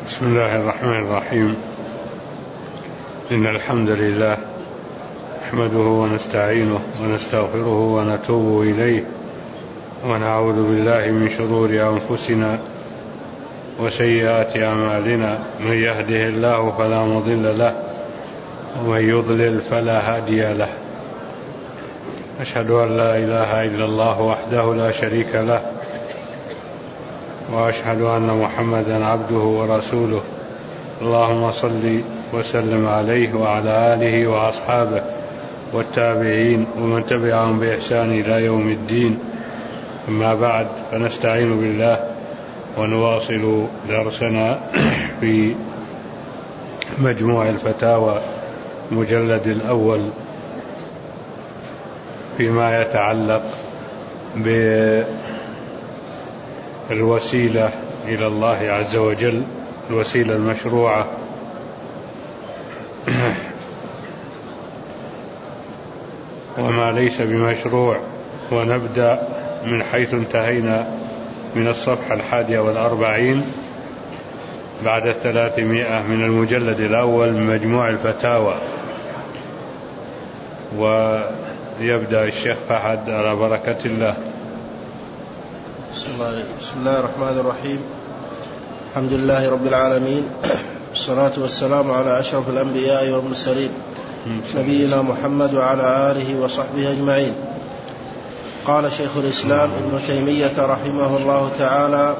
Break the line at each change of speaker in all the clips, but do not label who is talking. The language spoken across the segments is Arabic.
بسم الله الرحمن الرحيم. إن الحمد لله نحمده ونستعينه ونستغفره ونتوب إليه ونعوذ بالله من شرور أنفسنا وسيئات أعمالنا. من يهده الله فلا مضل له ومن يضلل فلا هادي له. أشهد أن لا إله إلا الله وحده لا شريك له وأشهد أن محمدا عبده ورسوله. اللهم صل وسلم عليه وعلى آله وأصحابه والتابعين ومن تبعهم بإحسان إلى يوم الدين. أما بعد، فنستعين بالله ونواصل درسنا في مجموع الفتاوى المجلد الأول فيما يتعلق بالوسيلة إلى الله عز وجل، الوسيلة المشروعة. وما ليس بمشروع. ونبدأ من حيث انتهينا من الصفحة 41 بعد 300 من المجلد الأول من مجموع الفتاوى. ويبدأ الشيخ فهد على بركة الله.
بسم الله الرحمن الرحيم. الحمد لله رب العالمين، والصلاة والسلام على أشرف الأنبياء والمرسلين نبينا محمد وعلى آله وصحبه أجمعين. قال شيخ الإسلام ابن تيمية رحمه الله تعالى: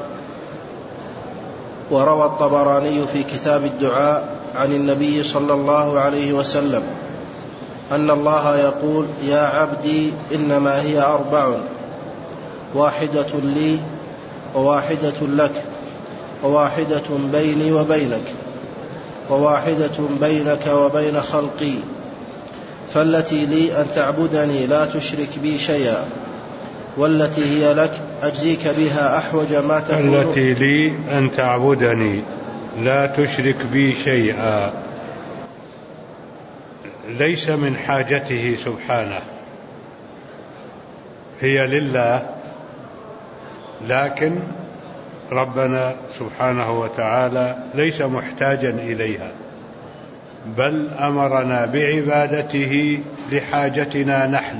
وروى الطبراني في كتاب الدعاء عن النبي صلى الله عليه وسلم أن الله يقول: يا عبدي إنما هي 4: واحدة لي وواحدة لك وواحدة بيني وبينك وواحدة بينك وبين خلقي، فالتي لي أن تعبدني لا تشرك بي شيئا، والتي هي لك أجزيك بها أحوج ما تكون.
التي لي أن تعبدني لا تشرك بي شيئا، ليس من حاجته سبحانه، هي لله، لكن ربنا سبحانه وتعالى ليس محتاجا إليها، بل أمرنا بعبادته لحاجتنا نحن،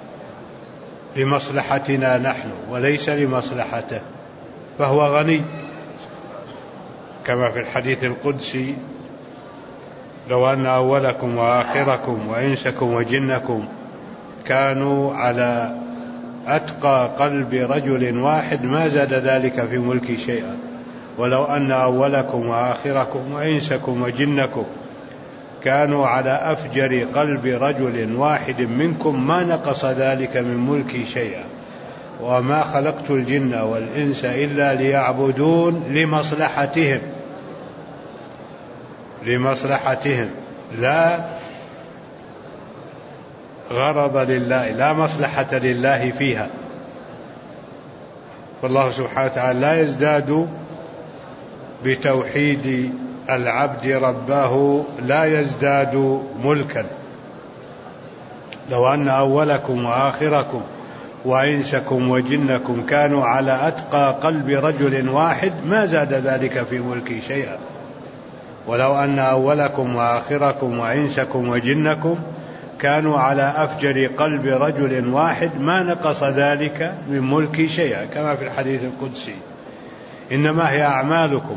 لمصلحتنا نحن وليس لمصلحته، فهو غني. كما في الحديث القدسي: لو أن أولكم وآخركم وإنسكم وجنكم كانوا على أتقى قلب رجل واحد ما زاد ذلك في ملكي شيئا، ولو أن أولكم وآخركم وإنسكم وجنكم كانوا على أفجر قلب رجل واحد منكم ما نقص ذلك من ملكي شيئا، وما خلقت الجن والإنس إلا ليعبدون لمصلحتهم لا غرض لله، لا مصلحة لله فيها. والله سبحانه وتعالى لا يزداد بتوحيد العبد ربه، لا يزداد ملكا. لو أن أولكم وآخركم وإنسكم وجنكم كانوا على أتقى قلب رجل واحد ما زاد ذلك في ملكي شيئا، ولو أن أولكم وآخركم وإنسكم وجنكم كانوا على أفجر قلب رجل واحد ما نقص ذلك من ملكي شيئا، كما في الحديث القدسي: إنما هي أعمالكم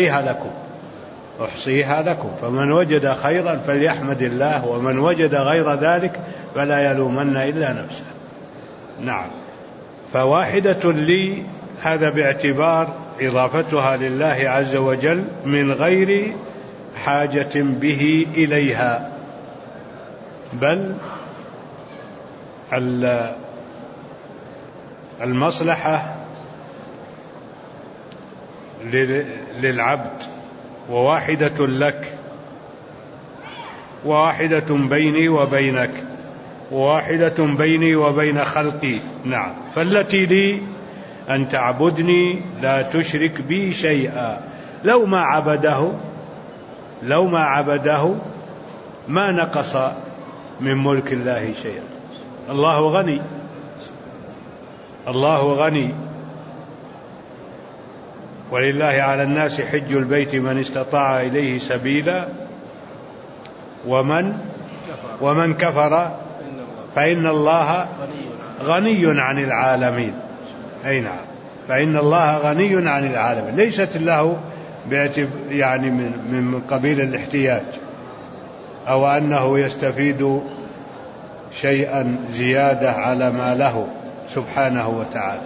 أحصيها لكم فمن وجد خيرا فليحمد الله، ومن وجد غير ذلك فلا يلومن إلا نفسه. نعم، فواحدة لي هذا باعتبار إضافتها لله عز وجل من غير حاجة به إليها، بل المصلحة للعبد. وواحدة لك وواحدة بيني وبينك وواحدة بيني وبين خلقي. نعم، فالتي لي أن تعبدني لا تشرك بي شيئا. لو ما عبده ما نقص من ملك الله شيئا. الله غني ولله على الناس حج البيت من استطاع إليه سبيلا ومن كفر فإن الله غني عن العالمين. أي نعم، فإن الله غني عن العالمين، ليست له يعني من قبيل الاحتياج أو أنه يستفيد شيئا زيادة على ما له سبحانه وتعالى.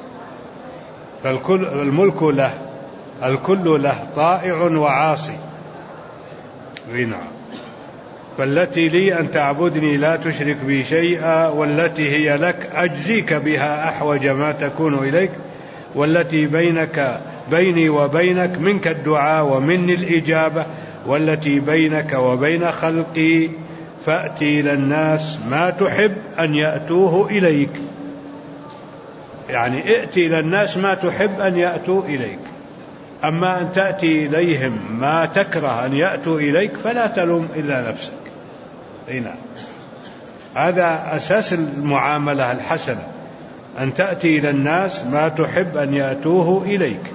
فالملك له، الكل له، طائع وعاصي. نعم. فالتي لي أن تعبدني لا تشرك بي شيئا، والتي هي لك أجزيك بها أحوج ما تكون إليك، والتي بيني وبينك منك الدعاء ومني الإجابة، والتي بينك وبين خلقي فأتي إلى الناس ما تحب أن يأتوه إليك. يعني ائتي إلى الناس ما تحب أن يأتوا إليك، أما أن تأتي إليهم ما تكره أن يأتوا إليك فلا تلوم إلا نفسك. هنا هذا أساس المعاملة الحسنة، أن تأتي إلى الناس ما تحب أن يأتوه إليك،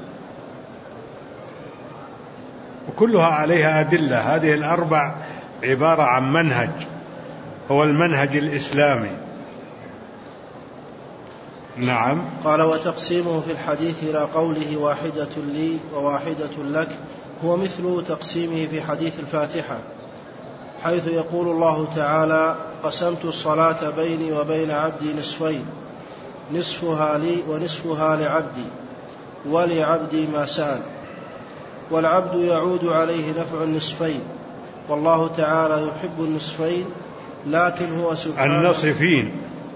وكلها عليها أدلة. هذه الأربع عبارة عن منهج، هو المنهج الإسلامي. نعم.
قال: وتقسيمه في الحديث إلى قوله واحدة لي وواحدة لك هو مثل تقسيمه في حديث الفاتحة، حيث يقول الله تعالى: قسمت الصلاة بيني وبين عبدي نصفين، نصفها لي ونصفها لعبدي، ولعبدي ما سأل. والعبد يعود عليه نفع النصفين، والله تعالى يحب النصفين، لكن هو سبحانه
النصفين.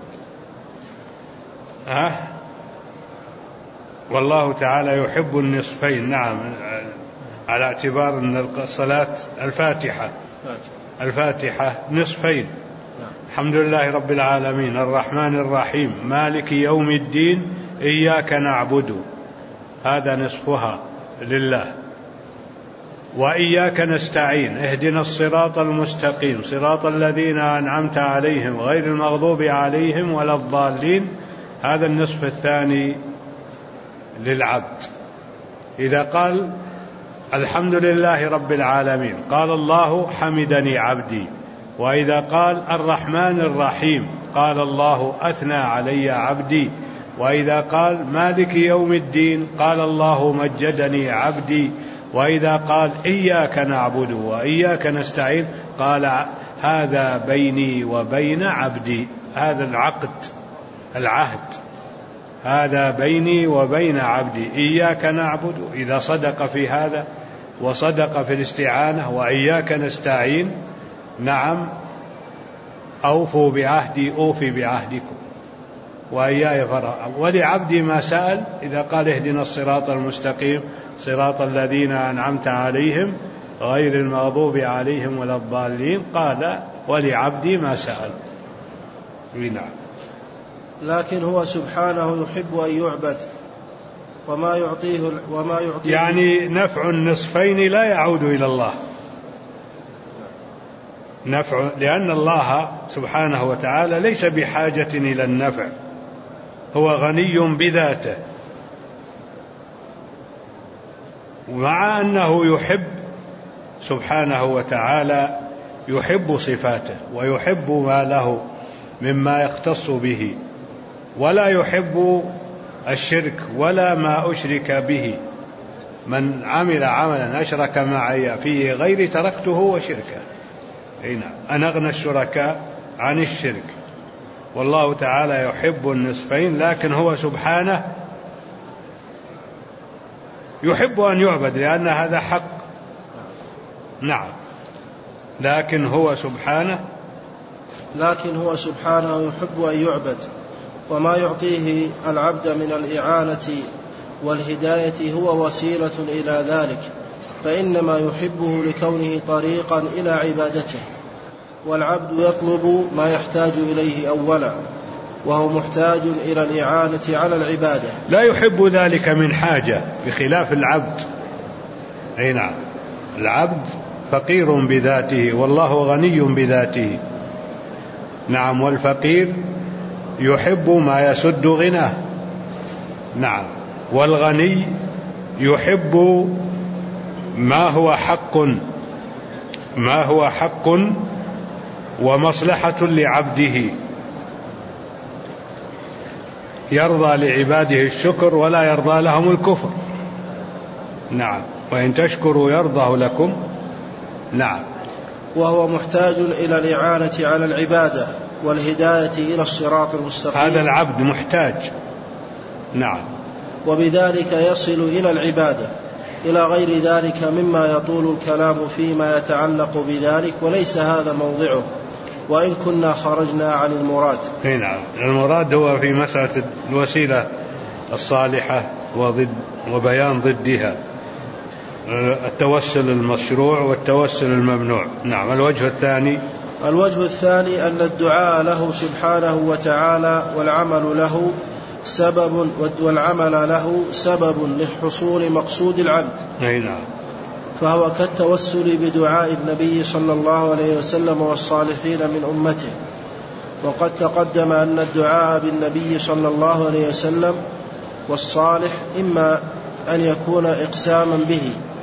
والله تعالى يحب النصفين. نعم، على اعتبار أن الصلاة الفاتحة نصفين. الحمد لله رب العالمين الرحمن الرحيم مالك يوم الدين إياك نعبد، هذا نصفها لله. وإياك نستعين اهدنا الصراط المستقيم صراط الذين أنعمت عليهم غير المغضوب عليهم ولا الضالين، هذا النصف الثاني للعبد. إذا قال الحمد لله رب العالمين قال الله حمدني عبدي، وإذا قال الرحمن الرحيم قال الله أثنى علي عبدي، وإذا قال مالك يوم الدين قال الله مجدني عبدي، وإذا قال إياك نعبد وإياك نستعين قال هذا بيني وبين عبدي. هذا العهد هذا بيني وبين عبدي، إياك نعبد إذا صدق في هذا وصدق في الاستعانة، وإياك نستعين نعم أوفوا بعهدي أوفي بعهدكم وإياي فرغب، ولعبدي ما سأل. إذا قال اهدنا الصراط المستقيم صراط الذين أنعمت عليهم غير المغضوب عليهم ولا الضالين قال ولعبدي ما سأل. نعم.
لكن هو سبحانه يحب أن يعبد وما يعطيه
يعني نفع النصفين لا يعود إلى الله، نفع، لأن الله سبحانه وتعالى ليس بحاجة إلى النفع، هو غني بذاته، ومع أنه يحب سبحانه وتعالى، يحب صفاته ويحب ما له مما يختص به، ولا يحب الشرك ولا ما أشرك به. من عمل عملا أشرك معي فيه غيري تركته وشركه. أنا أغنى الشركاء عن الشرك. والله تعالى يحب النصفين، لكن هو سبحانه يحب أن يعبد لأن هذا حق. نعم. لكن هو سبحانه
يحب أن يعبد، وما يعطيه العبد من الإعانة والهداية هو وسيلة إلى ذلك، فإنما يحبه لكونه طريقا إلى عبادته. والعبد يطلب ما يحتاج إليه أولا، وهو محتاج إلى الإعانة على العبادة،
لا يحب ذلك من حاجة، بخلاف العبد. أي نعم، العبد فقير بذاته والله غني بذاته. نعم. والفقير يحب ما يسد غناه. نعم. والغني يحب ما هو حق ومصلحة لعبده، يرضى لعباده الشكر ولا يرضى لهم الكفر. نعم. وإن تشكروا يرضه لكم. نعم.
وهو محتاج إلى الإعانة على العبادة والهداية إلى الصراط المستقيم.
هذا العبد محتاج. نعم.
وبذلك يصل إلى العبادة. إلى غير ذلك مما يطول الكلام فيما يتعلق بذلك، وليس هذا موضعه، وإن كنا خرجنا عن المراد.
نعم. المراد هو في مسألة الوسيلة الصالحة وبيان ضدها، التوسل المشروع والتوسل الممنوع. نعم. الوجه الثاني
أن الدعاء له سبحانه وتعالى والعمل له سبب لحصول مقصود العبد.
نعم.
فهو كالتوسل بدعاء النبي صلى الله عليه وسلم والصالحين من أمته. وقد تقدم أن الدعاء بالنبي صلى الله عليه وسلم والصالح إما أن يكون إقساما به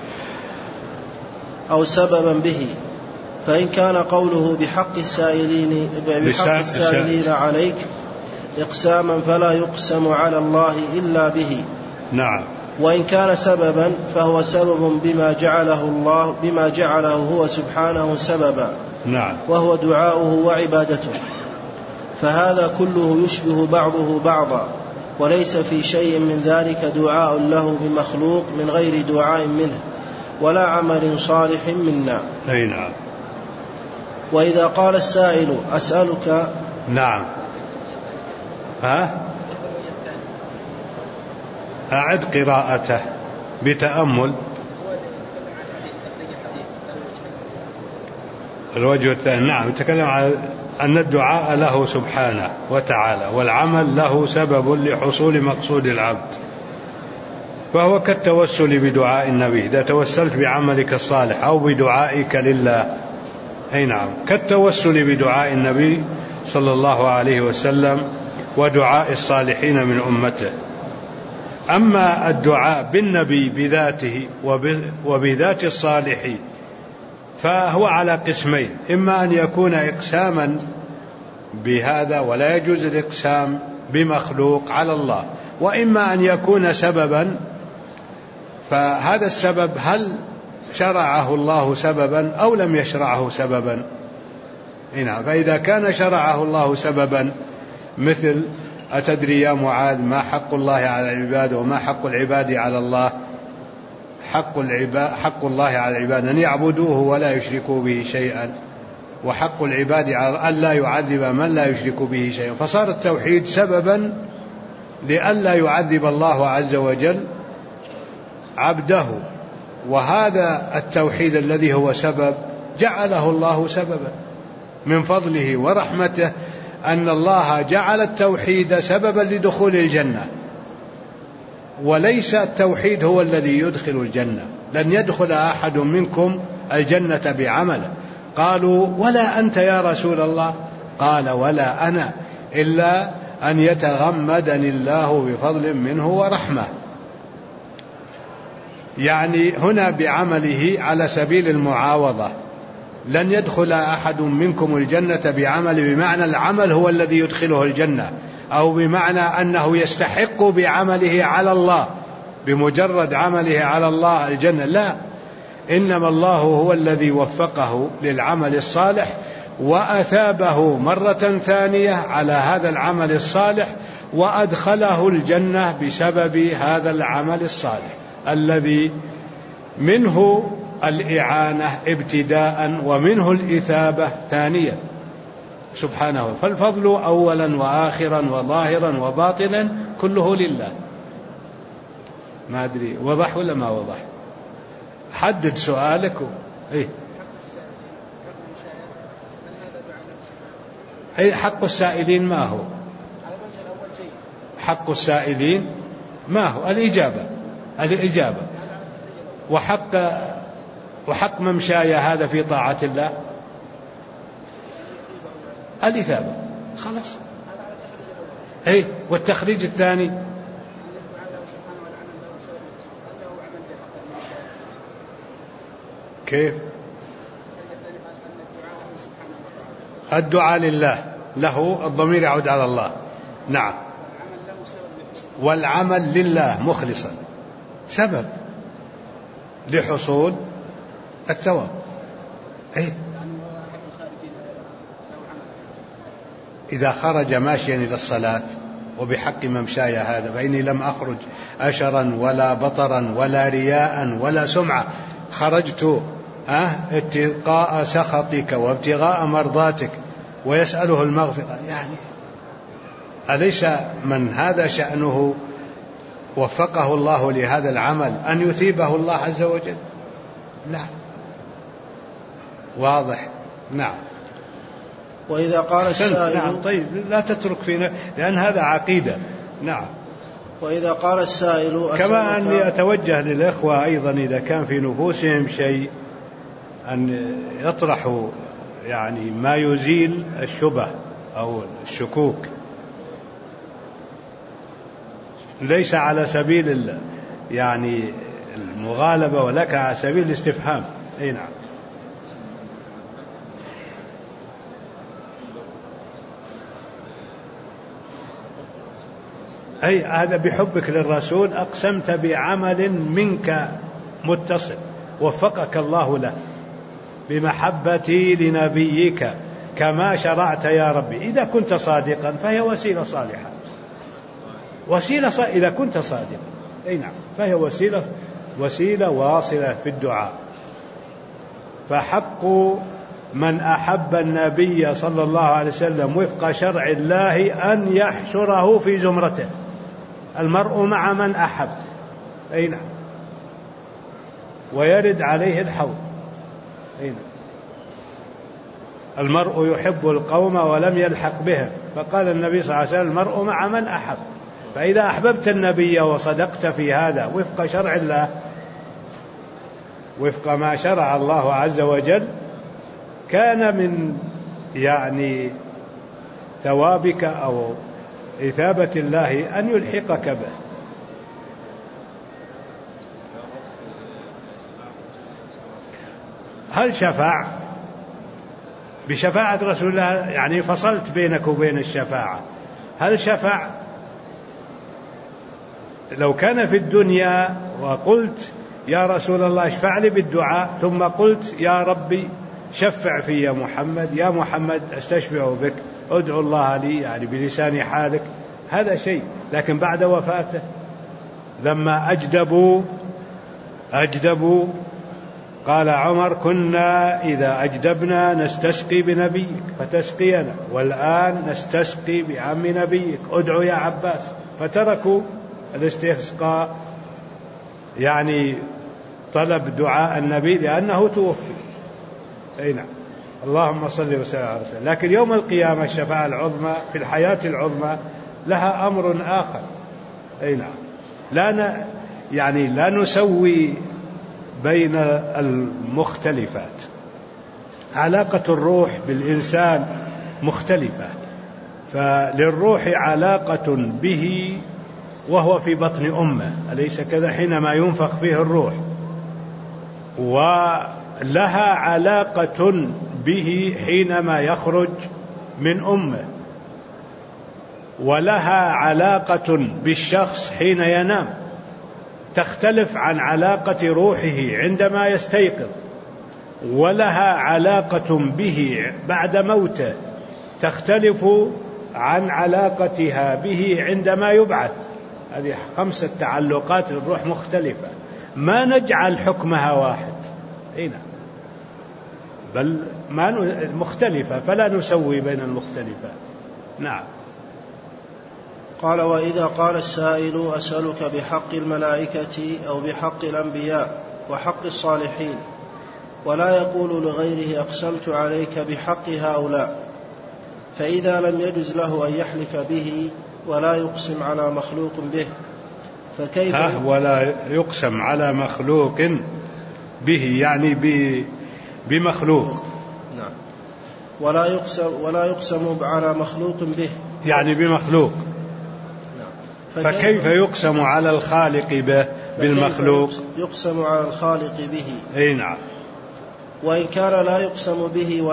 أو سببا به، فإن كان قوله بحق السائلين عليك إقساما فلا يقسم على الله إلا به.
نعم.
وإن كان سببا فهو سبب بما جعله هو سبحانه سببا.
نعم.
وهو دعاؤه وعبادته، فهذا كله يشبه بعضه بعضا، وليس في شيء من ذلك دعاء له بمخلوق من غير دعاء منه ولا عمل صالح منا.
نعم.
وإذا قال السائل أسألك.
نعم. أعد قراءته بتأمل. الوجه الثاني. نعم. يتكلم عن أن الدعاء له سبحانه وتعالى والعمل له سبب لحصول مقصود العبد، فهو كالتوسل بدعاء النبي. إذا توسلت بعملك الصالح أو بدعائك لله، نعم، كالتوسل بدعاء النبي صلى الله عليه وسلم ودعاء الصالحين من أمته. أما الدعاء بالنبي بذاته وبذات الصالح فهو على قسمين: إما أن يكون إقساما بهذا ولا يجوز الإقسام بمخلوق على الله، وإما أن يكون سببا، فهذا السبب هل شرعه الله سببا أو لم يشرعه سببا؟ فإذا كان شرعه الله سببا، مثل أتدري يا معاذ ما حق الله على العباد وما حق العباد على الله؟ حق الله على العباد أن يعبدوه ولا يشركوا به شيئا، وحق العباد على أن لا يعذب من لا يشرك به شيئا. فصار التوحيد سببا لئلا يعذب الله عز وجل عبده، وهذا التوحيد الذي هو سبب جعله الله سببا من فضله ورحمته، أن الله جعل التوحيد سببا لدخول الجنة، وليس التوحيد هو الذي يدخل الجنة. لن يدخل أحد منكم الجنة بعمله. قالوا ولا أنت يا رسول الله؟ قال ولا أنا، إلا أن يتغمدني الله بفضل منه ورحمة. يعني هنا بعمله على سبيل المعاوضة. لن يدخل أحد منكم الجنة بعمل، بمعنى العمل هو الذي يدخله الجنة، أو بمعنى أنه يستحق بعمله على الله، بمجرد عمله على الله الجنة، لا، إنما الله هو الذي وفقه للعمل الصالح وأثابه مرة ثانية على هذا العمل الصالح، وأدخله الجنة بسبب هذا العمل الصالح الذي منه الإعانة ابتداء ومنه الإثابة ثانيا سبحانه. فالفضل أولا وآخرا وظاهرا وباطنا كله لله. ما أدري وضح ولا ما وضح؟ حدد سؤالك. حق السائلين ما هو؟ حق السائلين ما هو؟ الإجابة. وحق ممشايا هذا في طاعة الله الإثابة، خلاص. والتخريج الثاني كيف؟ الدعاء لله، له الضمير يعود على الله. نعم. والعمل لله مخلصا سبب لحصول الثواب. أي إذا خرج ماشيا إلى الصلاة وبحق ممشاي هذا فإني لم أخرج أشرا ولا بطرا ولا رياء ولا سمعة، خرجت اتقاء سخطك وابتغاء مرضاتك ويسأله المغفرة. يعني أليس من هذا شأنه وفقه الله لهذا العمل أن يثيبه الله عز وجل؟ نعم، واضح. نعم.
وإذا قال السائل
نعم. طيب لا تترك فينا، لأن هذا عقيدة. نعم.
وإذا قال السائل
كما أني أتوجه للإخوة أيضا إذا كان في نفوسهم شيء أن يطرحوا يعني ما يزيل الشبه أو الشكوك، ليس على سبيل يعني المغالبة ولكن على سبيل الاستفهام. أي نعم. أي هذا بحبك للرسول أقسمت بعمل منك متصل وفقك الله له بمحبتي لنبيك كما شرعت يا ربي. إذا كنت صادقا فهي وسيلة صالحة، إذا كنت صادقا. أي نعم، فهي وسيلة واصلة في الدعاء. فحق من أحب النبي صلى الله عليه وسلم وفق شرع الله أن يحشره في زمرته. المرء مع من أحب. أي نعم. ويرد عليه الحوض. أي نعم. المرء يحب القوم ولم يلحق بهم، فقال النبي صلى الله عليه وسلم المرء مع من أحب. فإذا أحببت النبي وصدقت في هذا وفق شرع الله، وفق ما شرع الله عز وجل، كان من يعني ثوابك أو إثابة الله أن يلحقك به. هل شفع بشفاعة رسول الله؟ يعني فصلت بينك وبين الشفاعة. هل شفع؟ لو كان في الدنيا وقلت يا رسول الله اشفع لي بالدعاء، ثم قلت يا ربي شفع في يا محمد، يا محمد استشفع بك، ادعو الله لي، يعني بلسان حالك، هذا شيء. لكن بعد وفاته لما أجدبوا قال عمر كنا إذا أجدبنا نستسقي بنبيك فتسقينا، والآن نستسقي بعم نبيك، ادعو يا عباس. فتركوا الاستسقاء، يعني طلب دعاء النبي لأنه توفي. أي نعم. اللهم صل وسلم على رسول الله. لكن يوم القيامة الشفاعة العظمى في الحياة العظمى لها أمر آخر. أي نعم. لا نسوي بين المختلفات. علاقة الروح بالإنسان مختلفة، فللروح علاقة به وهو في بطن أمه، أليس كذا؟ حينما ينفخ فيه الروح، ولها علاقة به حينما يخرج من أمه، ولها علاقة بالشخص حين ينام، تختلف عن علاقة روحه عندما يستيقظ، ولها علاقة به بعد موته تختلف عن علاقتها به عندما يبعث. هذه 5 تعلقات للروح مختلفة، ما نجعل حكمها واحد. هنا بل مختلفة، فلا نسوي بين المختلفات. نعم.
قال وإذا قال السائل أسألك بحق الملائكة أو بحق الأنبياء وحق الصالحين، ولا يقول لغيره أقسمت عليك بحق هؤلاء، فإذا لم يجز له أن يحلف به ولا يقسم على مخلوق به، فكيف
ولا يقسم على مخلوق به، يعني بمخلوق.
نعم. ولا يقسم على مخلوق به،
يعني بمخلوق. نعم. فكيف يقسم على الخالق به بالمخلوق؟
يقسم على الخالق به.
أي نعم.
وإن كان لا يقسم به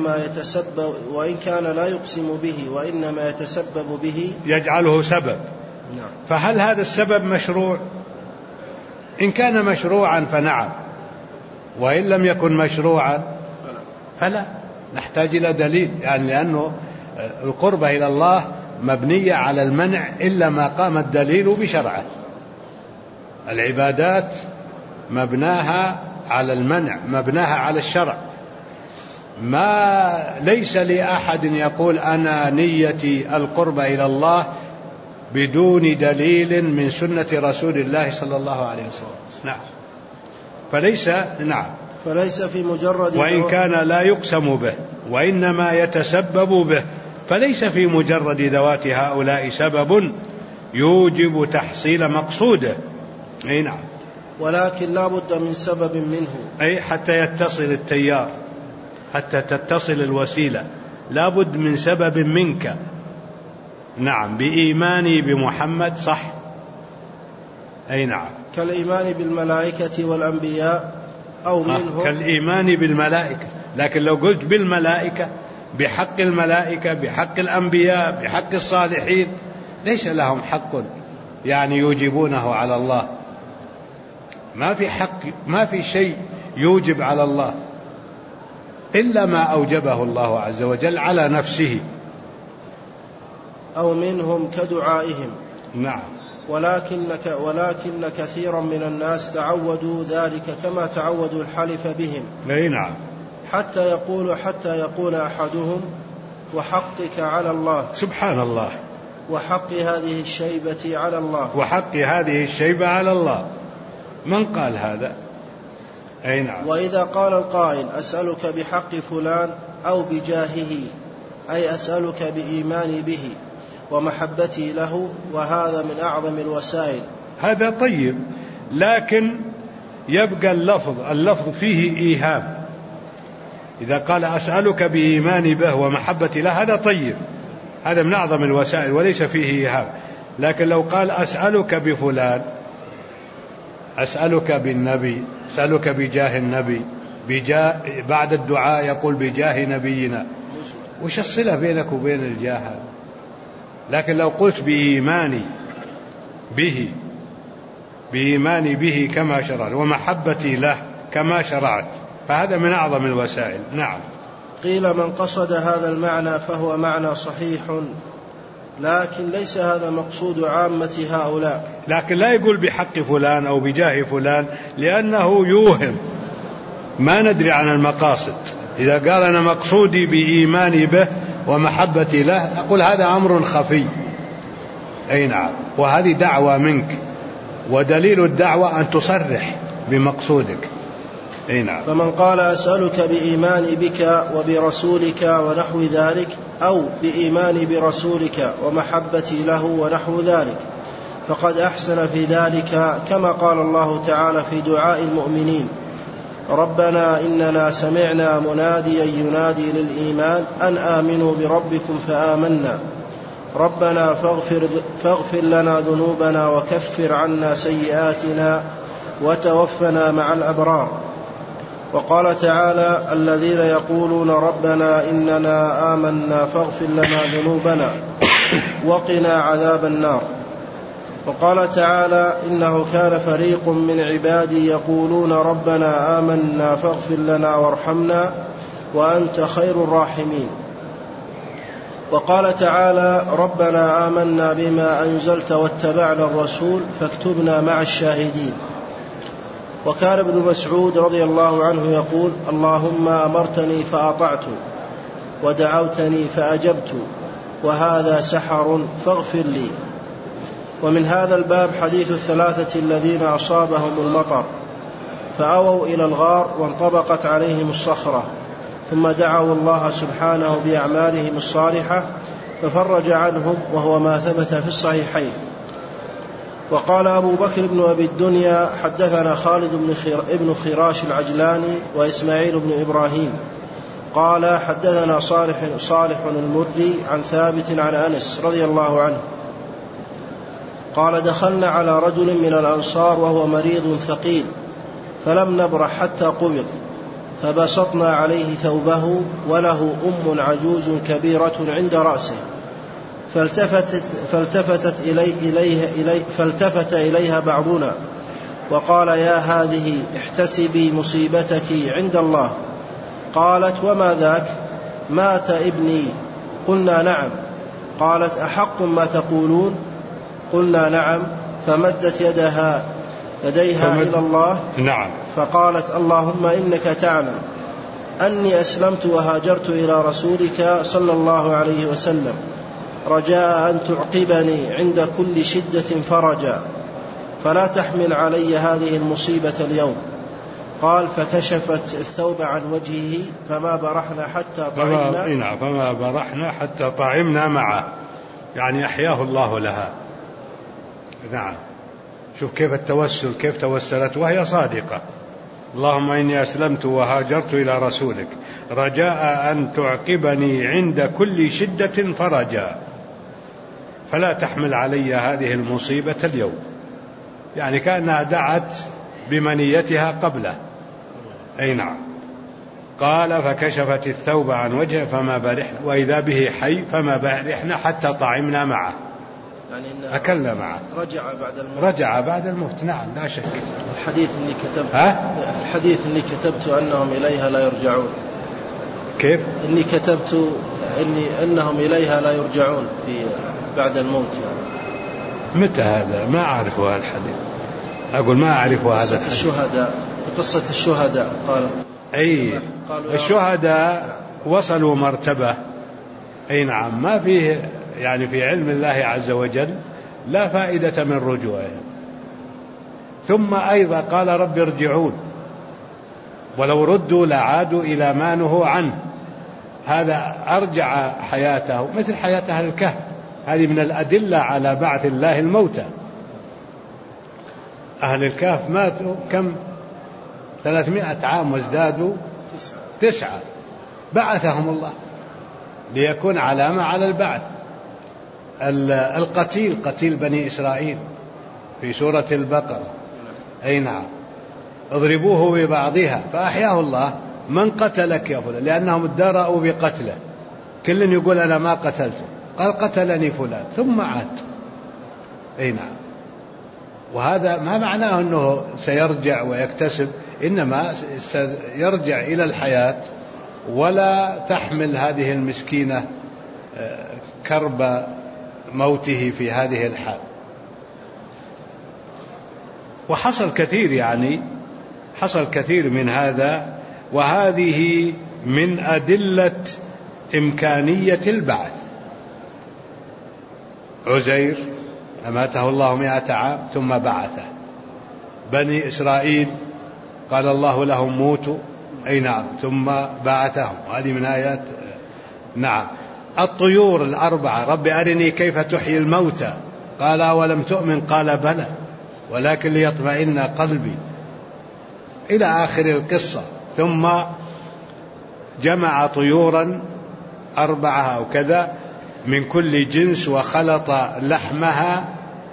وإنما يتسبب به
يجعله سبب.
نعم.
فهل هذا السبب مشروع؟ إن كان مشروعا فنعم، وإن لم يكن مشروعا فلا، نحتاج إلى دليل، يعني لأنه القربة إلى الله مبنية على المنع إلا ما قام الدليل بشرعه. العبادات مبناها على المنع، مبناها على الشرع. ما ليس لأحد يقول أنا نيتي القربة إلى الله بدون دليل من سنة رسول الله صلى الله عليه وسلم. نعم. فليس في مجرد، وإن كان لا يقسم به وإنما يتسبب به، فليس في مجرد ذوات هؤلاء سبب يوجب تحصيل مقصوده. أي نعم.
ولكن لا بد من سبب منه،
أي حتى يتصل التيار، حتى تتصل الوسيلة، لا بد من سبب منك. نعم. بإيماني بمحمد، صح. أي نعم.
كالإيمان بالملائكة والأنبياء أو منهم.
كالإيمان بالملائكة، لكن لو قلت بالملائكة بحق الملائكة، بحق الأنبياء، بحق الصالحين، ليس لهم حق يعني يوجبونه على الله. ما في حق، ما في شيء يوجب على الله إلا ما أوجبه الله عز وجل على نفسه.
أو منهم كدعائهم.
نعم.
ولكن كثيرا من الناس تعودوا ذلك كما تعودوا الحلف بهم.
أي نعم.
حتى يقول أحدهم وحقك على الله،
سبحان الله،
وحق هذه الشيبة على الله،
وحق هذه الشيبة على الله. من قال هذا؟ أي نعم.
وإذا قال القائل أسألك بحق فلان أو بجاهه، أي أسألك بإيماني به ومحبتي له، وهذا من أعظم الوسائل.
هذا طيب، لكن يبقى اللفظ فيه إيهام. إذا قال أسألك بإيماني به ومحبتي له، هذا طيب، هذا من أعظم الوسائل وليس فيه إيهام. لكن لو قال أسألك بفلان، أسألك بالنبي، أسألك بجاه النبي، بعد الدعاء يقول بجاه نبينا، وش الصلة بينك وبين الجاه هذا؟ لكن لو قلت بإيماني به كما شرعت ومحبتي له كما شرعت، فهذا من أعظم الوسائل. نعم.
قيل من قصد هذا المعنى فهو معنى صحيح، لكن ليس هذا مقصود عامة هؤلاء.
لكن لا يقول بحق فلان أو بجاه فلان، لأنه يوهم، ما ندري عن المقاصد. إذا قال أنا مقصودي بإيماني به ومحبتي له، أقول هذا أمر خفي. أي نعم. وهذه دعوة منك، ودليل الدعوة أن تصرح بمقصودك. أي نعم.
فمن قال أسألك بإيماني بك وبرسولك ونحو ذلك، أو بإيماني برسولك ومحبتي له ونحو ذلك، فقد أحسن في ذلك، كما قال الله تعالى في دعاء المؤمنين: ربنا إننا سمعنا مناديا ينادي للإيمان أن آمنوا بربكم فآمنا، ربنا فاغفر لنا ذنوبنا وكفر عنا سيئاتنا وتوفنا مع الأبرار. وقال تعالى: الذين يقولون ربنا إننا آمنا فاغفر لنا ذنوبنا وقنا عذاب النار. وقال تعالى: إنه كان فريق من عبادي يقولون ربنا آمنا فاغفر لنا وارحمنا وأنت خير الراحمين. وقال تعالى: ربنا آمنا بما أنزلت واتبعنا الرسول فاكتبنا مع الشاهدين. وكان ابن مسعود رضي الله عنه يقول: اللهم أمرتني فأطعت، ودعوتني فأجبت، وهذا سحر فاغفر لي. ومن هذا الباب حديث الثلاثة الذين أصابهم المطر فأووا إلى الغار وانطبقت عليهم الصخرة، ثم دعوا الله سبحانه بأعمالهم الصالحة ففرج عنهم، وهو ما ثبت في الصحيحين. وقال أبو بكر بن أبي الدنيا: حدثنا خالد بن خراش العجلاني وإسماعيل بن إبراهيم قال حدثنا صالح المري عن ثابت عن أنس رضي الله عنه قال: دخلنا على رجل من الأنصار وهو مريض ثقيل، فلم نبرح حتى قبض، فبسطنا عليه ثوبه وله عجوز كبيرة عند رأسه، فالتفت إليها بعضنا وقال: يا هذه احتسبي مصيبتك عند الله. قالت: وما ذاك؟ مات ابني. قلنا: نعم. قالت: أحق ما تقولون؟ قلنا: نعم. فمدت يديها إلى الله.
نعم.
فقالت: اللهم إنك تعلم أني أسلمت وهاجرت إلى رسولك صلى الله عليه وسلم رجاء أن تعقبني عند كل شدة فرجا، فلا تحمل علي هذه المصيبة اليوم. قال: فكشفت الثوب عن وجهه فما برحنا حتى
طعمنا معه، يعني أحياه الله لها. نعم. شوف كيف التوسل، كيف توسلت وهي صادقة: اللهم إني أسلمت وهاجرت إلى رسولك رجاء أن تعقبني عند كل شدة فرجا، فلا تحمل علي هذه المصيبة اليوم. يعني كأنها دعت بمنيتها قبله. أي نعم. قال: فكشفت الثوب عن وجهه فما برحنا، وإذا به حي فما برحنا حتى طعمنا معه، يعني أكلنا معه. رجع بعد الموت. نعم، لا شك.
الحديث اللي كتبت أنهم إليها لا يرجعون.
كيف؟
إني كتبت أنهم إليها لا يرجعون بعد الموت. يعني
متى هذا؟ ما أعرف هذا الحديث. أقول ما أعرف هذا الحديث.
في قصة الشهداء قال:
أي الشهداء وصلوا مرتبة. أي نعم. ما فيه يعني في علم الله عز وجل لا فائدة من رجوعهم. ثم أيضا قال: رب ارجعون، ولو ردوا لعادوا إلى ما نهوا عنه. هذا أرجع حياته مثل حياة أهل الكهف. هذه من الأدلة على بعث الله الموتى. أهل الكهف ماتوا كم؟ 300 عام وازدادوا 9. بعثهم الله ليكون علامة على البعث. قتيل بني إسرائيل في سورة البقرة. أي نعم. اضربوه ببعضها فأحياه الله. من قتلك يا فلان؟ لأنهم ادرأوا بقتله. كل يقول أنا ما قتلته، قال قتلني فلان، ثم عاد. أي نعم. وهذا ما معناه أنه سيرجع ويكتسب، إنما سيرجع إلى الحياة، ولا تحمل هذه المسكينة كرب موته في هذه الحال. وحصل كثير، يعني حصل كثير من هذا، وهذه من أدلة إمكانية البعث. عزير أماته الله 100 عام ثم بعثه. بني إسرائيل قال الله لهم موتوا. أي نعم. ثم بعثهم. هذه من آيات. نعم. الطيور 4: رب أرني كيف تحيي الموتى، قال أولم تؤمن، قال بلى ولكن ليطمئن قلبي، إلى آخر القصة. ثم جمع طيورا 4 أو كذا من كل جنس وخلط لحمها،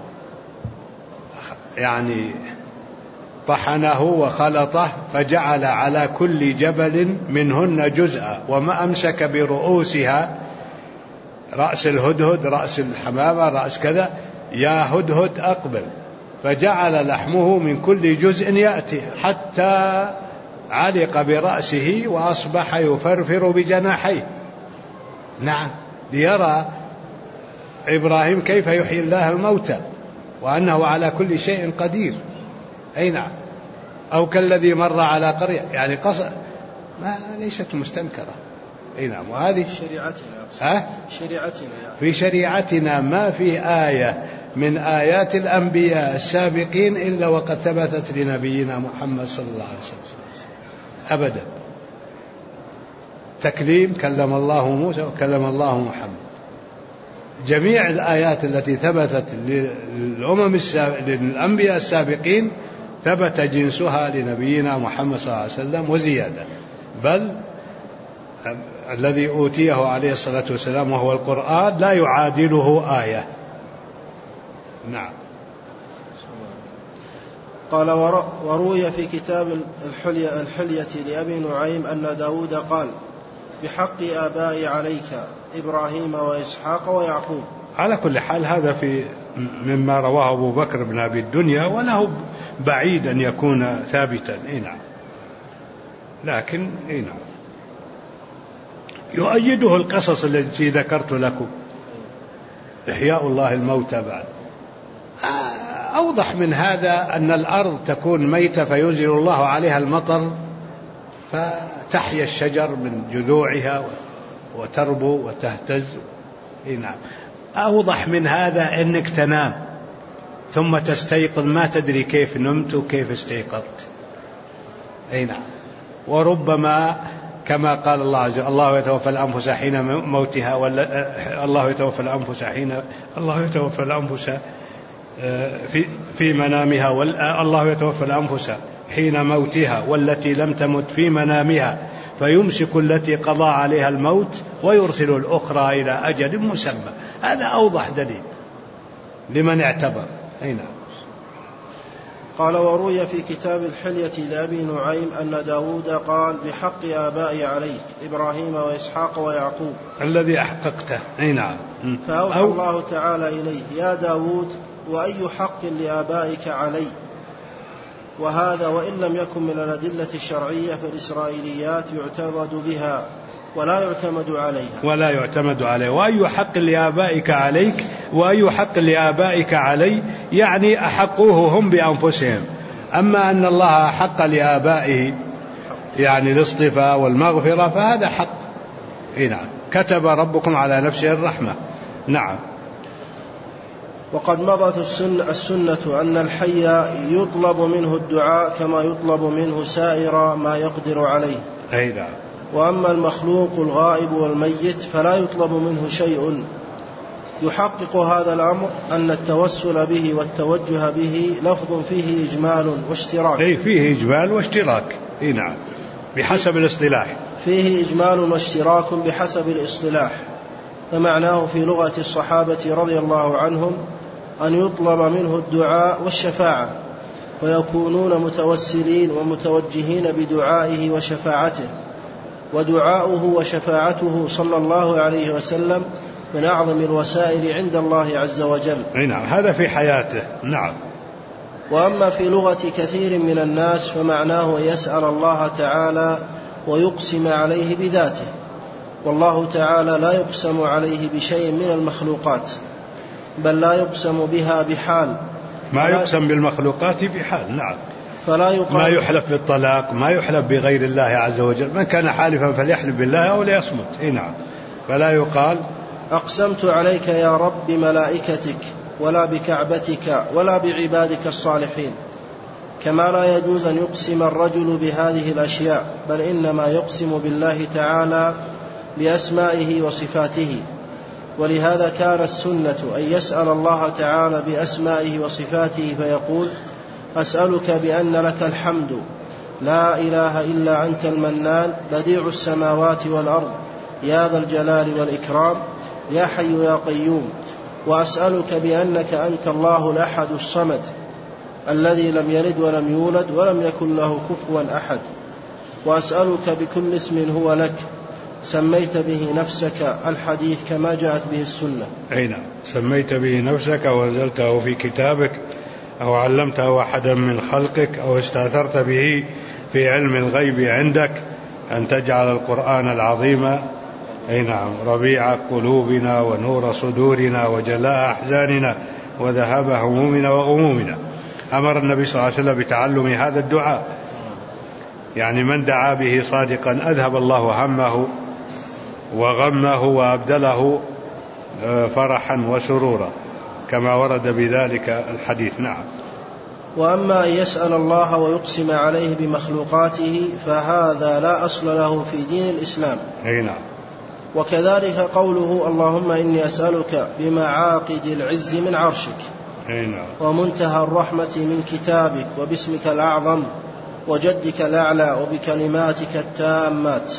يعني طحنه وخلطه، فجعل على كل جبل منهن جزءا، وما أمسك برؤوسها، رأس الهدهد، رأس الحمامة، رأس كذا، يا هدهد أقبل، فجعل لحمه من كل جزء يأتي حتى علق برأسه وأصبح يفرفر بجناحيه. نعم. ليرى إبراهيم كيف يحيي الله الموتى وأنه على كل شيء قدير. أي نعم. أو كالذي مر على قرية، يعني ما ليست مستنكرة. أي نعم. وهذه شريعتنا. في شريعتنا ما في آية من آيات الأنبياء السابقين إلا وقد ثبتت لنبينا محمد صلى الله عليه وسلم أبدا. تكليم، كلم الله موسى وكلم الله محمد. جميع الآيات التي ثبتت للأنبياء السابقين ثبت جنسها لنبينا محمد صلى الله عليه وسلم وزيادة، بل الذي أوتيه عليه الصلاة والسلام وهو القرآن لا يعادله آية. نعم.
قال وروي في كتاب الحلية لأبي نعيم أن داود قال بحق آبائي عليك إبراهيم وإسحاق ويعقوب.
على كل حال هذا مما رواه أبو بكر بن أبي الدنيا، وله بعيد أن يكون ثابتا. نعم، لكن نعم يؤيده القصص التي ذكرت لكم، إحياء الله الموتى بعد. أوضح من هذا أن الأرض تكون ميتة فينزل الله عليها المطر فتحيا الشجر من جذوعها وتربو وتهتز. نعم، أوضح من هذا أنك تنام ثم تستيقظ ما تدري كيف نمت وكيف استيقظت. نعم، وربما كما قال الله عز وجل الله يتوفى الأنفس حين موتها، الله يتوفى الأنفس في منامها، الله يتوفى الأنفس حين موتها والتي لم تمت في منامها فيمسك التي قضى عليها الموت ويرسل الأخرى إلى أجل مسمى. هذا أوضح دليل لمن اعتبر. نعم.
قال وروي في كتاب الحلية لأبي نعيم أن داود قال بحق آبائي عليك إبراهيم وإسحاق ويعقوب
الذي أحققته. نعم.
فأوحى الله تعالى إليه يا داود وأي حق لآبائك علي. وهذا وإن لم يكن من الأدلة الشرعية فالإسرائيليات يعتضد بها ولا يعتمد عليها. وأي حق لآبائك عليك وأي حق لآبائك علي، يعني أحقوه هم بأنفسهم. أما أن الله حق لآبائه يعني الاصطفاء والمغفرة فهذا حق. نعم، كتب ربكم على نفسه الرحمة. نعم. وقد مضت السنة أن الحي يطلب منه الدعاء كما يطلب منه سائر ما يقدر عليه.
نعم.
وأما المخلوق الغائب والميت فلا يطلب منه شيء. يحقق هذا الأمر أن التوسل به والتوجه به لفظ فيه إجمال واشتراك.
فيه إجمال واشتراك. نعم، بحسب الاصطلاح.
فيه إجمال واشتراك بحسب الاصطلاح. فمعناه في لغة الصحابة رضي الله عنهم أن يطلب منه الدعاء والشفاعة، ويكونون متوسلين ومتوجهين بدعائه وشفاعته. ودعاؤه وشفاعته صلى الله عليه وسلم من أعظم الوسائل عند الله عز وجل.
نعم، هذا في حياته. نعم.
وأما في لغة كثير من الناس فمعناه أن يسأل الله تعالى ويقسم عليه بذاته، والله تعالى لا يقسم عليه بشيء من المخلوقات، بل لا يقسم بها بحال.
ما يقسم بالمخلوقات بحال. نعم.
ما
يحلف بالطلاق، ما يحلف بغير الله عز وجل. من كان حالفا فليحلف بالله أو ليصمت. نعم. فلا يقال
أقسمت عليك يا رب بملائكتك ولا بكعبتك ولا بعبادك الصالحين. كما لا يجوز أن يقسم الرجل بهذه الأشياء، بل إنما يقسم بالله تعالى بأسمائه وصفاته. ولهذا كان السنة أن يسأل الله تعالى بأسمائه وصفاته فيقول أسألك بأن لك الحمد لا إله إلا أنت المنان بديع السماوات والأرض يا ذا الجلال والإكرام يا حي يا قيوم. وأسألك بأنك أنت الله الأحد الصمد الذي لم يلد ولم يولد ولم يكن له كفوا أحد. وأسألك بكل اسم هو لك سميت به نفسك الحديث كما جاءت به السنة.
نعم، سميت به نفسك وأنزلته في كتابك أو علمته أحدا من خلقك أو استأثرت به في علم الغيب عندك أن تجعل القرآن العظيم نعم ربيع قلوبنا ونور صدورنا وجلاء أحزاننا وذهاب همومنا وغمومنا. أمر النبي صلى الله عليه وسلم بتعلم هذا الدعاء، يعني من دعا به صادقا أذهب الله همه وغمه وأبدله فرحا وسرورا كما ورد بذلك الحديث. نعم.
وأما أن يسأل الله ويقسم عليه بمخلوقاته فهذا لا أصل له في دين الإسلام.
نعم.
وكذلك قوله اللهم إني أسألك بمعاقد العز من عرشك ومنتهى الرحمة من كتابك وباسمك الأعظم وجدك الأعلى وبكلماتك التامات.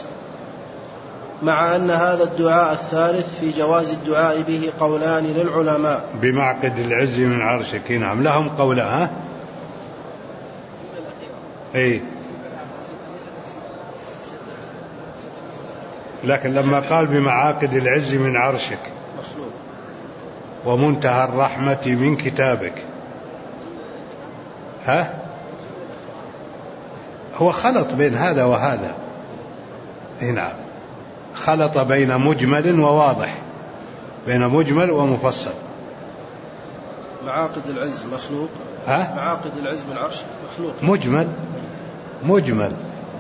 مع أن هذا الدعاء الثالث في جواز الدعاء به قولان للعلماء.
بمعقد العز من عرشك. نعم، لهم قولان. إيه. لكن لما قال بمعاقد العز من عرشك
مخلوق
ومنتهى الرحمة من كتابك، هو خلط بين هذا وهذا. هنا خلط بين مجمل وواضح، بين مجمل ومفصل.
معاقد العز مخلوق، معاقد العز من عرشك مخلوق،
مجمل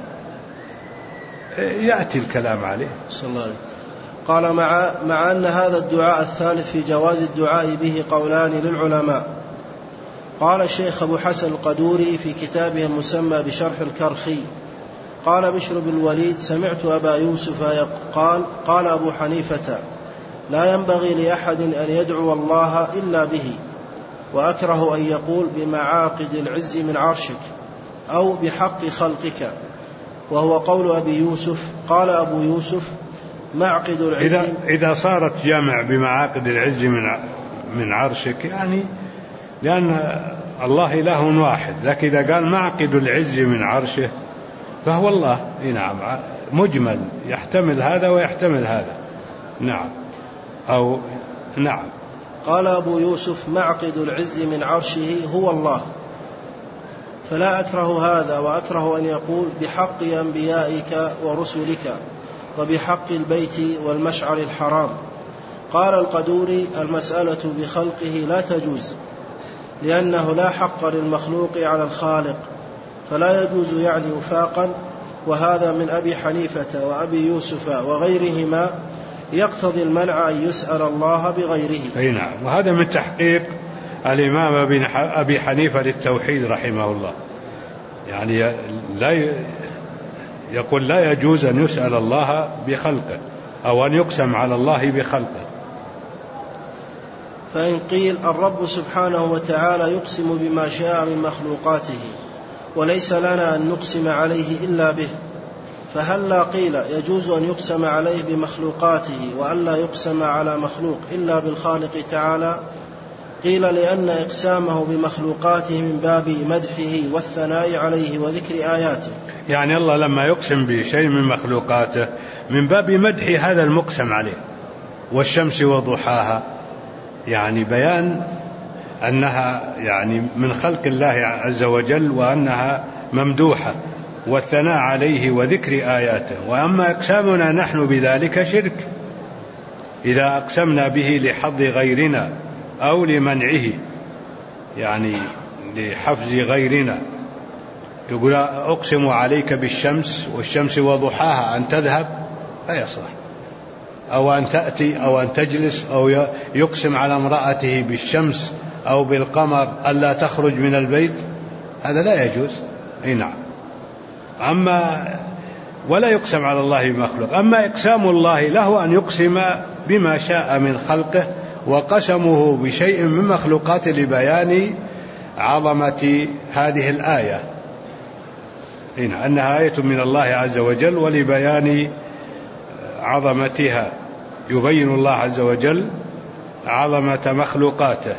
يأتي الكلام عليه.
صلى الله عليه. قال مع أن هذا الدعاء الثالث في جواز الدعاء به قولان للعلماء. قال الشيخ أبو حسن القدوري في كتابه المسمى بشرح الكرخي، قال بشر بن الوليد: سمعت أبا يوسف قال أبو حنيفة: لا ينبغي لأحد أن يدعو الله إلا به، وأكره أن يقول بمعاقد العز من عرشك أو بحق خلقك، وهو قول أبي يوسف. قال أبو يوسف: معقد العز
إذا صارت جامع بمعاقد العز من عرشك، يعني لأن الله إله واحد، لكن إذا قال معقد العز من عرشه فهو الله. نعم، مجمل يحتمل هذا ويحتمل هذا. نعم، أو نعم.
قال أبو يوسف: معقد العز من عرشه هو الله، فلا أكره هذا، وأكره أن يقول بحق أنبيائك ورسلك وبحق البيت والمشعر الحرام. قال القدوري: المسألة بخلقه لا تجوز، لأنه لا حق للمخلوق على الخالق، فلا يجوز يعني وفاقا، وهذا من أبي حنيفة وأبي يوسف وغيرهما يقتضي المنع أن يسأل الله بغيره.
أي نعم، وهذا من تحقيق الإمام أبي حنيفة للتوحيد رحمه الله، يعني يقول لا يجوز أن يسأل الله بخلقه أو أن يقسم على الله بخلقه.
فإن قيل: الرب سبحانه وتعالى يقسم بما شاء من مخلوقاته، وليس لنا أن نقسم عليه إلا به، فهل لا قيل يجوز أن يقسم عليه بمخلوقاته وأن لا يقسم على مخلوق إلا بالخالق تعالى؟ قيل: لأن إقسامه بمخلوقاته من باب مدحه والثناء عليه وذكر آياته.
يعني الله لما يقسم بشيء من مخلوقاته من باب مدح هذا المقسم عليه، والشمس وضحاها، يعني بيان أنها يعني من خلق الله عز وجل وأنها ممدوحة، والثناء عليه وذكر آياته. وأما إقسامنا نحن بذلك شرك، إذا أقسمنا به لحظ غيرنا أو لمنعه، يعني لحفظ غيرنا، تقول أقسم عليك بالشمس والشمس وضحاها أن تذهب، لا يصلح، أو أن تأتي أو أن تجلس، أو يقسم على امرأته بالشمس أو بالقمر ألا تخرج من البيت، هذا لا يجوز. أي نعم. ولا يقسم على الله بمخلوق. أما إقسام الله له أن يقسم بما شاء من خلقه، وقسمه بشيء من مخلوقاته لبيان عظمة هذه الآية، أنها آية من الله عز وجل، ولبيان عظمتها يبين الله عز وجل عظمة مخلوقاته.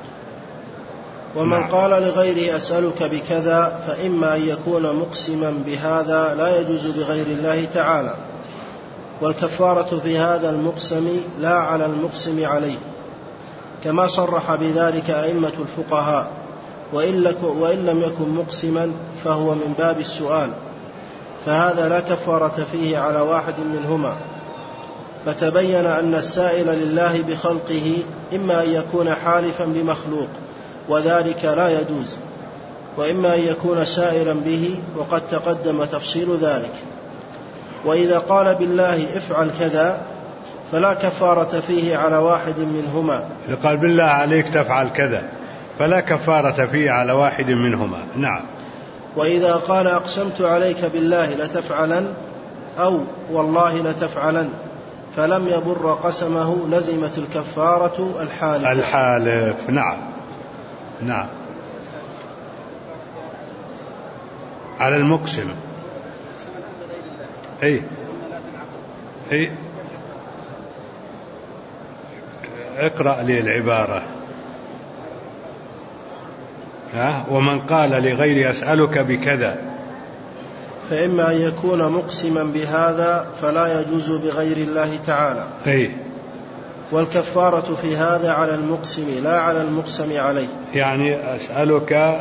ومن قال لغيره أسألك بكذا، فإما أن يكون مقسما بهذا لا يجوز بغير الله تعالى، والكفارة في هذا المقسم لا على المقسم عليه، كما صرح بذلك أئمة الفقهاء، وإن لم يكن مقسما فهو من باب السؤال، فهذا لا كفارة فيه على واحد منهما. فتبين أن السائل لله بخلقه إما أن يكون حالفا بمخلوق، وذلك لا يجوز، وإما أن يكون سائلا به، وقد تقدم تفصيل ذلك. وإذا قال بالله افعل كذا فلا كفارة فيه على واحد منهما.
إذا قال بالله عليك تفعل كذا فلا كفارة فيه على واحد منهما. نعم.
وإذا قال أقسمت عليك بالله لتفعلن أو والله لتفعلن فلم يبر قسمه لزمت الكفارة
الحالف. نعم. نعم، على المقسم. أي اقرأ لي العبارة. ومن قال لغير أسألك بكذا
فإما أن يكون مقسما بهذا فلا يجوز بغير الله تعالى. والكفارة في هذا على المقسم لا على المقسم عليه.
يعني أسألك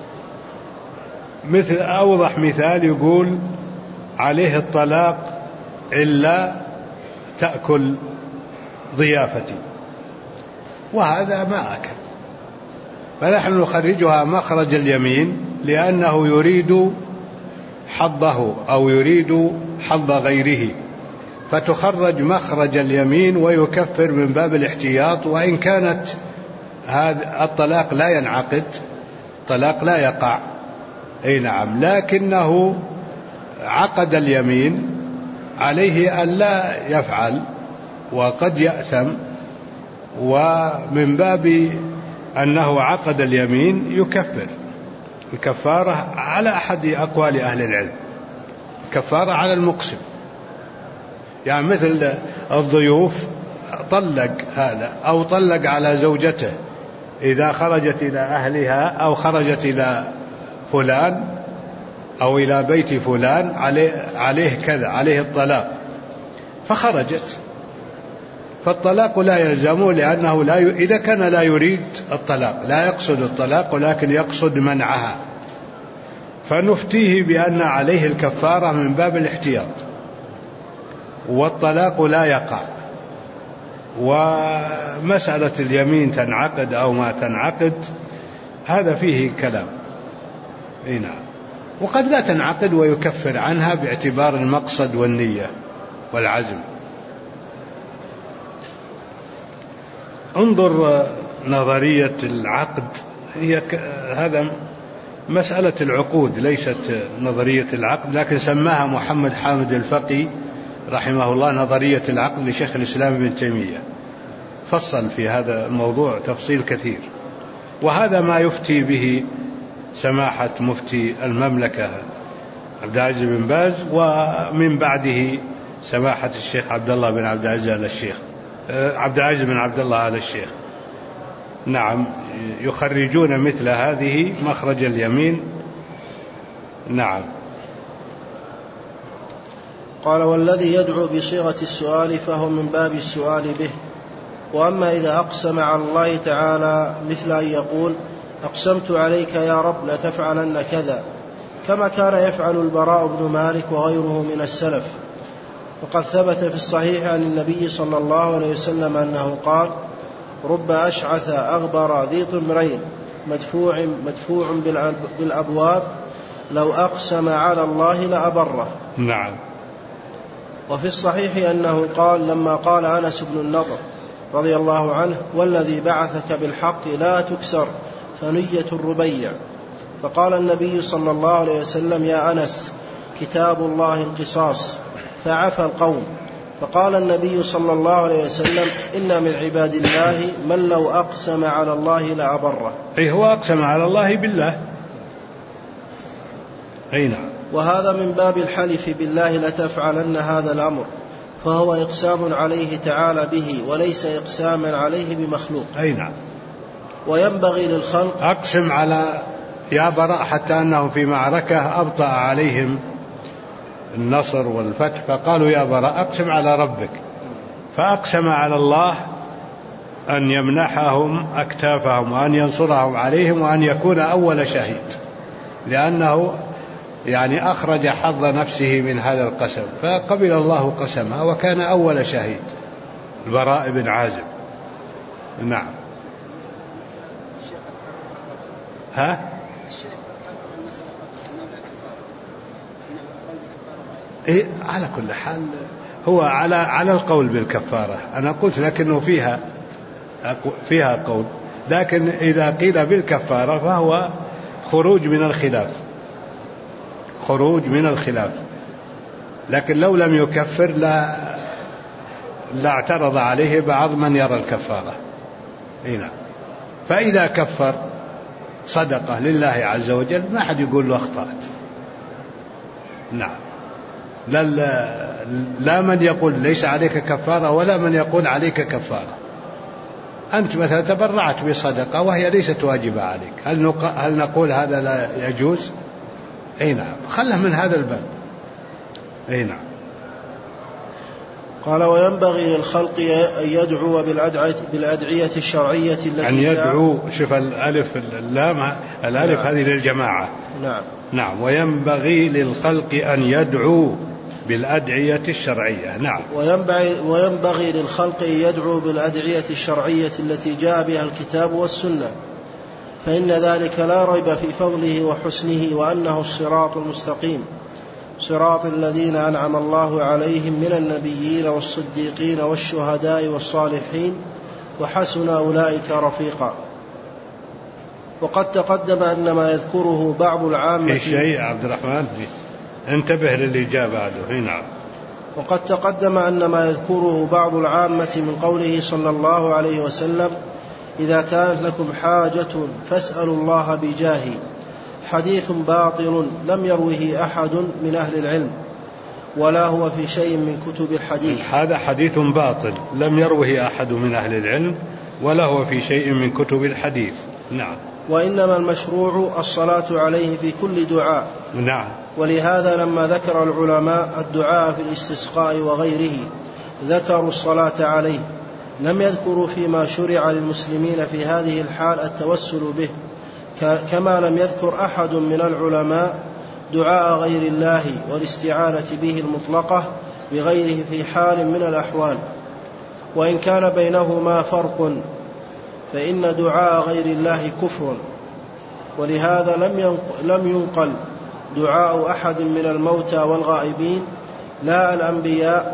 مثل أوضح مثال، يقول عليه الطلاق إلا تأكل ضيافتي، وهذا ما أكل، فنحن نخرجها مخرج اليمين لأنه يريد حظه أو يريد حظ غيره، فتخرج مخرج اليمين ويكفر من باب الاحتياط. وإن كانت هذا الطلاق لا ينعقد، طلاق لا يقع، أي نعم، لكنه عقد اليمين، عليه أن لا يفعل وقد يأثم، ومن باب أنه عقد اليمين يكفر. الكفارة على أحد أقوال أهل العلم، الكفارة على المقسم، يعني مثل الضيوف طلق هذا أو طلق على زوجته إذا خرجت إلى أهلها أو خرجت إلى فلان أو إلى بيت فلان، عليه كذا، عليه الطلاق، فخرجت، فالطلاق لا يلزمه، لأنه إذا كان لا يريد الطلاق، لا يقصد الطلاق ولكن يقصد منعها، فنفتيه بأن عليه الكفارة من باب الاحتياط، والطلاق لا يقع. ومسألة اليمين تنعقد أو ما تنعقد هذا فيه كلام، نعم، وقد لا تنعقد ويكفر عنها باعتبار المقصد والنية والعزم. انظر نظرية العقد، هذا مسألة العقود ليست نظرية العقد، لكن سماها محمد حامد الفقي رحمه الله نظرية العقد لشيخ الإسلام ابن تيمية، فصل في هذا الموضوع تفصيل كثير، وهذا ما يفتي به سماحة مفتي المملكة عبد العزيز بن باز، ومن بعده سماحة الشيخ عبد الله بن عبد العزيز آل الشيخ، عبد العزيز بن عبد الله آل الشيخ، نعم، يخرجون مثل هذه مخرج اليمين. نعم.
قال: والذي يدعو بصيغة السؤال فهو من باب السؤال به. وأما إذا أقسم على الله تعالى مثل أن يقول: أقسمت عليك يا رب لتفعلن كذا، كما كان يفعل البراء بن مالك وغيره من السلف. وقد ثبت في الصحيح عن النبي صلى الله عليه وسلم أنه قال: رب أشعث أغبر ذي طمرين مدفوع بالأبواب لو أقسم على الله لأبره.
نعم.
وفي الصحيح أنه قال لما قال أنس بن النضر رضي الله عنه: والذي بعثك بالحق لا تكسر ثنية الربيع، فقال النبي صلى الله عليه وسلم: يا أنس، كتاب الله القصاص، فعفى القوم. فقال النبي صلى الله عليه وسلم: إن من عباد الله من لو أقسم على الله لأبره.
أي هو أقسم على الله بالله. أي نعم.
وهذا من باب الحلف بالله لتفعلن هذا الأمر، فهو إقسام عليه تعالى به وليس إقساما عليه بمخلوق.
أي نعم.
وينبغي للخلق
أقسم على يا براء، حتى أنه في معركة أبطأ عليهم النصر والفتح، فقالوا يا براء أقسم على ربك، فأقسم على الله أن يمنحهم أكتافهم وأن ينصرهم عليهم وأن يكون أول شهيد، لأنه يعني أخرج حظ نفسه من هذا القسم، فقبل الله قسمه وكان أول شهيد البراء بن عازب. نعم. إيه، على كل حال هو على القول بالكفارة، أنا قلت لكنه فيها قول، لكن إذا قيل بالكفارة فهو خروج من الخلاف، لكن لو لم يكفر لا اعترض عليه بعض من يرى الكفارة. هنا فإذا كفر صدقة لله عز وجل ما حد يقول له أخطأت. نعم. لا من يقول ليس عليك كفارة ولا من يقول عليك كفارة. أنت مثلا تبرعت بصدقة وهي ليست واجبة عليك، هل نقول هذا لا يجوز؟ أي نعم، خله من هذا الباب. أي نعم.
قال وينبغي للخلق أن يدعو بالأدعية الشرعية التي
أن يدعو، شوف الألف اللام، الألف نعم. هذه للجماعة.
نعم.
نعم. وينبغي للخلق أن يدعو بالأدعية الشرعية. نعم.
وينبغي للخلق أن يدعو بالأدعية الشرعية التي جاء بها الكتاب والسنة، فإن ذلك لا ريب في فضله وحسنه، وأنه الصراط المستقيم، صراط الذين أنعم الله عليهم من النبيين والصديقين والشهداء والصالحين، وحسن أولئك رفيقا. وقد تقدم أن ما يذكره بعض العامة
في شيء عبد الرحمن انتبه للإجابة بعده. نعم.
وقد تقدم أن ما يذكره بعض العامة من قوله صلى الله عليه وسلم إذا كانت لكم حاجة فاسألوا الله بجاهي، حديث باطل لم يروه أحد من أهل العلم ولا هو في شيء من كتب الحديث.
هذا حديث باطل لم يروه أحد من أهل العلم ولا هو في شيء من كتب الحديث. نعم.
وإنما المشروع الصلاة عليه في كل دعاء.
نعم.
ولهذا لما ذكر العلماء الدعاء في الاستسقاء وغيره ذكروا الصلاة عليه، لم يذكروا فيما شرع للمسلمين في هذه الحال التوسل به، كما لم يذكر أحد من العلماء دعاء غير الله والاستعانة به المطلقة بغيره في حال من الأحوال، وإن كان بينهما فرق، فإن دعاء غير الله كفر. ولهذا لم ينقل دعاء أحد من الموتى والغائبين لا الأنبياء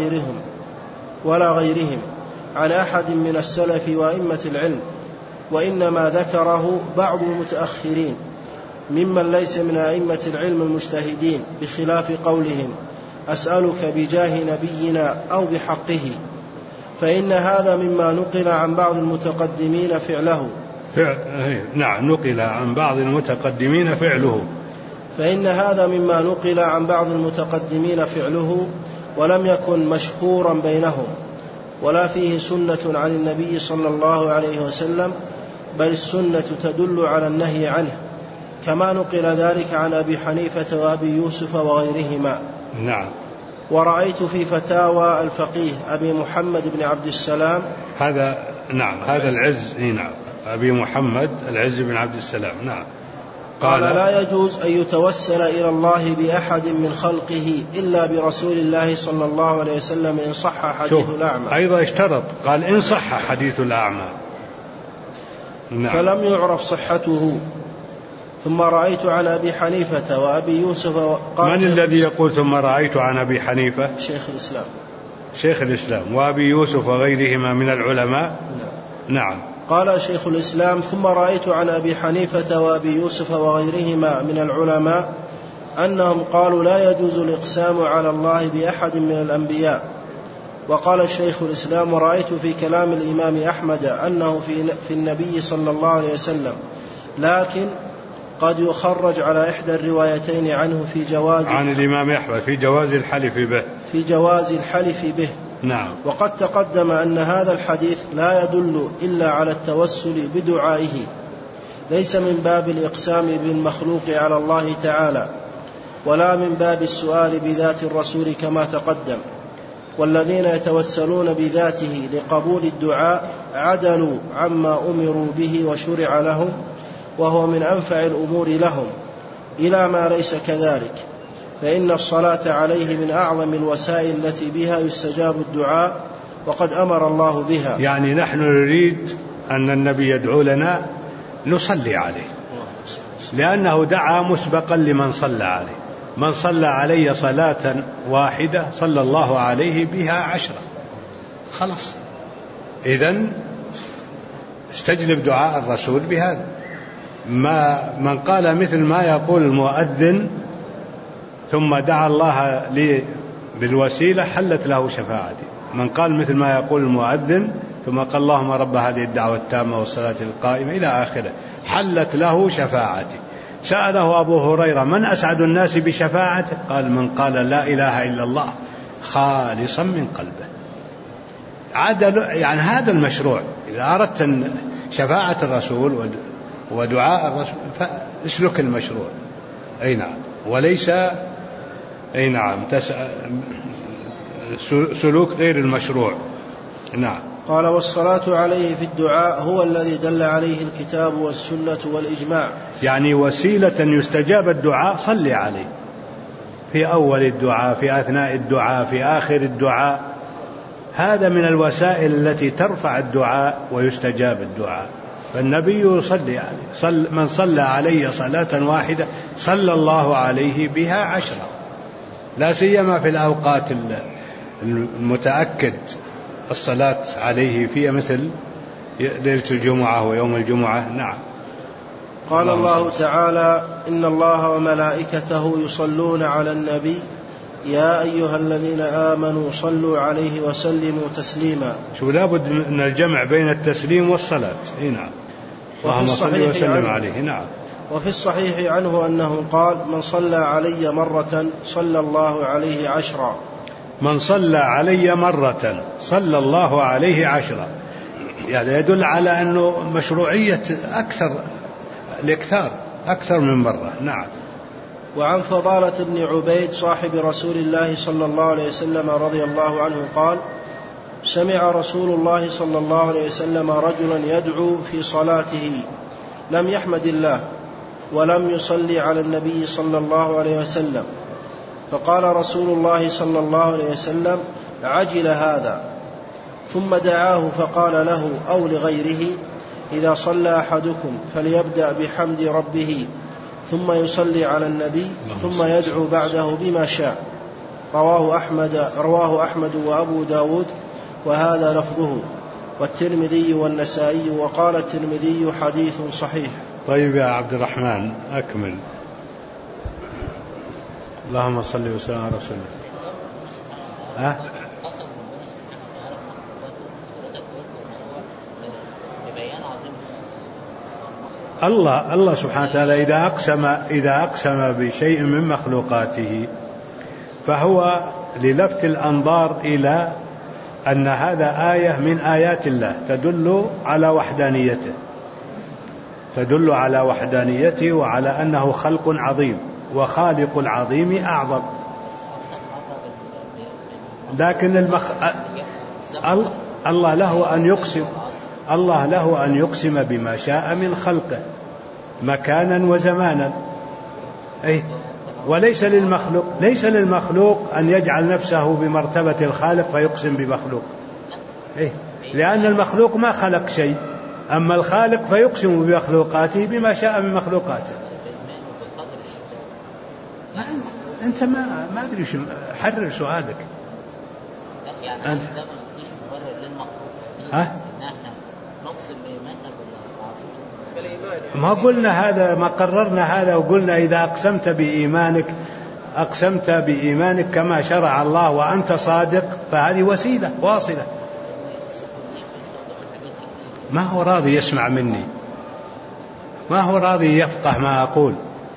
ولا غيرهم عن أحد من السلف وأئمة العلم، وإنما ذكره بعض المتأخرين ممن ليس من أئمة العلم المجتهدين، بخلاف قولهم أسألك بجاه نبينا أو بحقه، فإن هذا مما نقل عن بعض المتقدمين فعله.
نعم، نقل عن بعض المتقدمين فعله.
فإن هذا مما نقل عن بعض المتقدمين فعله ولم يكن مشهورا بينهم، ولا فيه سنة عن النبي صلى الله عليه وسلم، بل السنة تدل على النهي عنه، كما نقل ذلك عن أبي حنيفة وأبي يوسف وغيرهما.
نعم.
ورأيت في فتاوى الفقيه أبي محمد بن عبد السلام
هذا نعم هذا العز. نعم. أبي محمد العز بن عبد السلام. نعم.
قال لا يجوز أن يتوسل إلى الله بأحد من خلقه إلا برسول الله صلى الله عليه وسلم إن صح حديث الأعمى.
أيضا اشترط، قال إن صح حديث الأعمى.
نعم. فلم يعرف صحته. ثم رأيت عن أبي حنيفة وأبي يوسف.
من الذي يقول ثم رأيت عن أبي حنيفة؟ شيخ الإسلام وأبي يوسف وغيرهما من العلماء. نعم.
قال شيخ الإسلام ثم رأيت عن أبي حنيفة وأبي يوسف وغيرهما من العلماء أنهم قالوا لا يجوز الإقسام على الله بأحد من الأنبياء. وقال الشيخ الإسلام ورأيت في كلام الإمام أحمد أنه في النبي صلى الله عليه وسلم، لكن قد يخرج على إحدى الروايتين عنه في جواز
عن الإمام أحمد في جواز الحلف به. نعم.
وقد تقدم أن هذا الحديث لا يدل إلا على التوسل بدعائه، ليس من باب الإقسام بالمخلوق على الله تعالى، ولا من باب السؤال بذات الرسول كما تقدم. والذين يتوسلون بذاته لقبول الدعاء عدلوا عما أمروا به وشرع لهم، وهو من أنفع الأمور لهم، إلى ما ليس كذلك، فإن الصلاة عليه من أعظم الوسائل التي بها يستجاب الدعاء، وقد أمر الله بها.
يعني نحن نريد أن النبي يدعو لنا نصلي عليه، لأنه دعا مسبقا لمن صلى عليه. من صلى علي صلاة واحدة صلى الله عليه بها 10. خلاص، إذن استجلب دعاء الرسول بهذا. من قال مثل ما يقول المؤذن ثم دعا الله لي بالوسيلة حلت له شفاعتي. من قال مثل ما يقول المؤذن ثم قال اللهم رب هذه الدعوة التامة والصلاة القائمة إلى آخره حلت له شفاعتي. سأله أبو هريرة من أسعد الناس بشفاعته؟ قال من قال لا إله إلا الله خالصا من قلبه. عدل، يعني هذا المشروع. إذا أردت شفاعة الرسول ودعاء الرسول فاسلك المشروع. أي نعم، وليس أي نعم سلوك غير المشروع. نعم.
قال والصلاة عليه في الدعاء هو الذي دل عليه الكتاب والسنة والإجماع.
يعني وسيلة يستجاب الدعاء صلي عليه في أول الدعاء، في أثناء الدعاء، في آخر الدعاء. هذا من الوسائل التي ترفع الدعاء ويستجاب الدعاء. فالنبي يصلي عليه، من صلى علي صلاة واحدة صلى الله عليه بها 10، لا سيما في الأوقات المتأكد الصلاة عليه فيها، مثل ليلة الجمعة ويوم الجمعة. نعم.
قال الله تعالى: إن الله وملائكته يصلون على النبي يا أيها الذين آمنوا صلوا عليه وسلموا تسليما.
شو لابد من الجمع بين التسليم والصلاة. نعم. اللهم صل وسلم عليه. نعم.
وفي الصحيح عنه أنه قال: من صلى علي مرة صلى الله عليه 10.
من صلى علي مرة صلى الله عليه 10. يعني يدل على أنه مشروعية الإكثار أكثر من مرة. نعم.
وعن فضالة بن عبيد صاحب رسول الله صلى الله عليه وسلم رضي الله عنه قال: سمع رسول الله صلى الله عليه وسلم رجلا يدعو في صلاته لم يحمد الله ولم يصلي على النبي صلى الله عليه وسلم، فقال رسول الله صلى الله عليه وسلم: عجل هذا. ثم دعاه فقال له أو لغيره: إذا صلى أحدكم فليبدأ بحمد ربه ثم يصلي على النبي ثم يدعو بعده بما شاء. رواه أحمد وأبو داود وهذا لفظه، والترمذي والنسائي، وقال الترمذي حديث صحيح.
طيب يا عبد الرحمن أكمل. اللهم صل وسلم على رسول الله. الله سبحانه وتعالى إذا أقسم بشيء من مخلوقاته فهو للفت الأنظار إلى أن هذا آية من آيات الله تدل على وحدانيته وعلى أنه خلق عظيم، وخالق العظيم أعظم. لكن الله له أن يقسم بما شاء من خلقه مكانا وزمانا. وليس للمخلوق أن يجعل نفسه بمرتبة الخالق فيقسم بمخلوق، لأن المخلوق ما خلق شيء، أما الخالق فيقسم بمخلوقاته بما شاء من مخلوقاته. أنت ما أدري شو، حرر سؤالك. أنت ما قلنا هذا، ما قررنا هذا، وقلنا إذا أقسمت بإيمانك أقسمت بإيمانك كما شرع الله وأنت صادق، فهذه وسيلة واصلة. ما هو راضي يسمع مني، ما هو راضي يفقه ما أقول.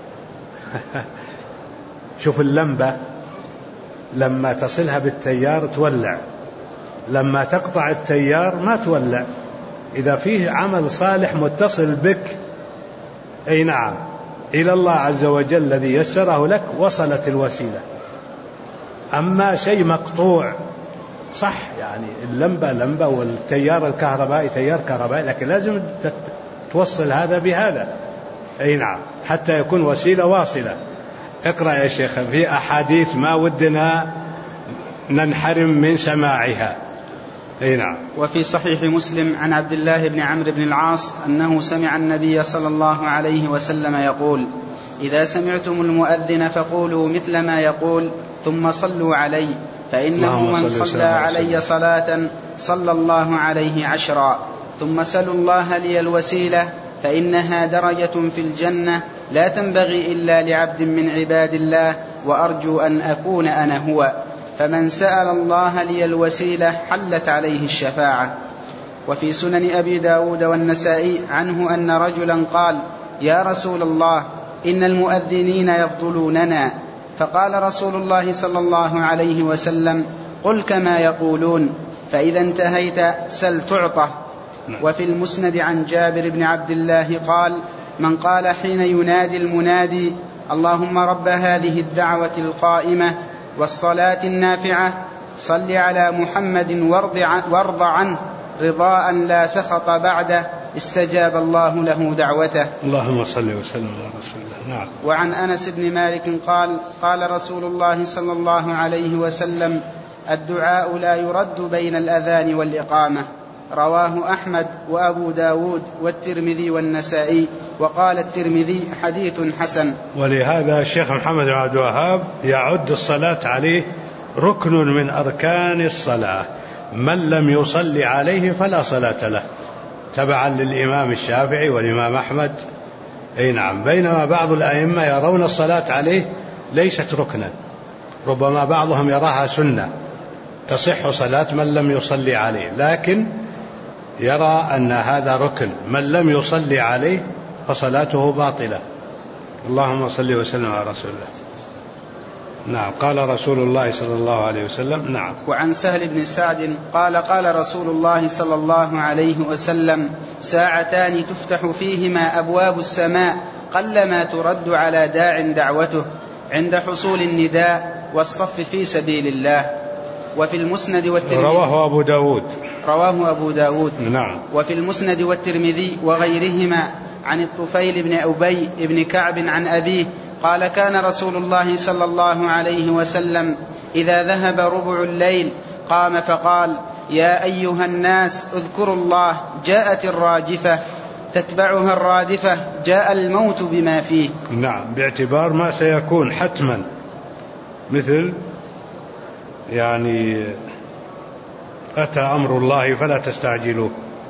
شوف اللمبة لما تصلها بالتيار تولع، لما تقطع التيار ما تولع. إذا فيه عمل صالح متصل بك نعم إلى الله عز وجل الذي يسره لك وصلت الوسيلة. أما شيء مقطوع صح، يعني اللمبة لمبة والتيار الكهربائي تيار كهربائي، لكن لازم توصل هذا بهذا نعم حتى يكون وسيلة واصلة. اقرأ يا شيخ في أحاديث ما ودنا ننحرم من سماعها. نعم.
وفي صحيح مسلم عن عبد الله بن عمرو بن العاص أنه سمع النبي صلى الله عليه وسلم يقول: إذا سمعتم المؤذن فقولوا مثل ما يقول ثم صلوا علي، فإنه من صلى علي صلاة صلى الله عليه 10. ثم سلوا الله لي الوسيلة فإنها درجة في الجنة لا تنبغي إلا لعبد من عباد الله، وأرجو أن أكون أنا هو. فمن سأل الله لي الوسيلة حلت عليه الشفاعة. وفي سنن أبي داود والنسائي عنه أن رجلا قال: يا رسول الله، إن المؤذنين يفضلوننا. فقال رسول الله صلى الله عليه وسلم: قل كما يقولون، فإذا انتهيت سل تعطه. وفي المسند عن جابر بن عبد الله قال: من قال حين ينادي المنادي اللهم رب هذه الدعوة القائمة والصلاة النافعة صل على محمد وارض عنه رضاء لا سخط بعده استجاب الله له دعوته.
اللهم صل وسلم على رسول الله. نعم.
وعن أنس بن مالك قال قال رسول الله صلى الله عليه وسلم الدعاء لا يرد بين الأذان والإقامة. رواه أحمد وأبو داود والترمذي والنسائي، وقال الترمذي حديث حسن.
ولهذا الشيخ محمد بن عبد الوهاب يعد الصلاة عليه ركن من أركان الصلاة، من لم يصلي عليه فلا صلاة له، تبعا للإمام الشافعي والإمام أحمد. أي نعم. بينما بعض الأئمة يرون الصلاة عليه ليست ركنا، ربما بعضهم يراها سنة تصح صلاة من لم يصلي عليه، لكن يرى أن هذا ركن، من لم يصلي عليه فصلاته باطلة. اللهم صل وسلم على رسول الله. نعم. قال رسول الله صلى الله عليه وسلم. نعم.
وعن سهل بن سعد قال قال رسول الله صلى الله عليه وسلم ساعتان تفتح فيهما أبواب السماء قلما ترد على داع دعوته عند حصول النداء والصف في سبيل الله. وفي المسند والترمذي.
رواه أبو داود.
نعم. وفي المسند والترمذي وغيرهما عن الطفيل بن أبي بن كعب عن أبيه قال كان رسول الله صلى الله عليه وسلم إذا ذهب ربع الليل قام فقال يا أيها الناس اذكروا الله جاءت الراجفة تتبعها الرادفة جاء الموت بما فيه.
نعم. باعتبار ما سيكون حتما، مثل يعني أتى أمر الله فلا تستعجلوه.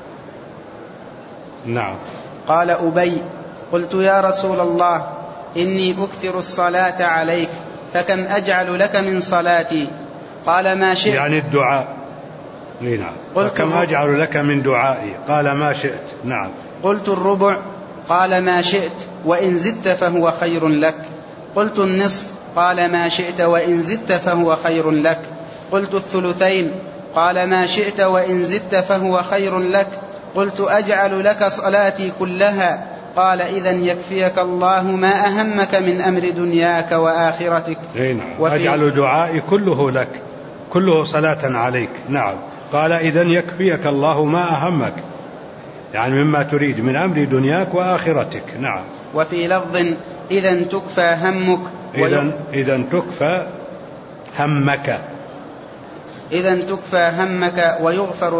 نعم.
قال أبي قلت يا رسول الله إني أكثر الصلاة عليك فكم أجعل لك من صلاتي؟ قال ما شئت.
يعني الدعاء. نعم. فكم أجعل لك من دعائي؟ قال ما شئت. نعم.
قلت الربع. قال ما شئت وإن زدت فهو خير لك. قلت النصف. قال ما شئت وإن زدت فهو خير لك. قلت الثلثين. قال ما شئت وإن زدت فهو خير لك. قلت أجعل لك صلاتي كلها؟ قال إذن يكفيك الله ما أهمك من أمر دنياك وآخرتك.
أجعل دعائي كله لك، كله صلاة عليك. نعم. قال إذن يكفيك الله ما أهمك، يعني مما تريد من أمر دنياك وآخرتك. نعم.
وفي لفظ إذن تكفى همك
إذن تكفى همك.
إذن تكفى همك ويغفر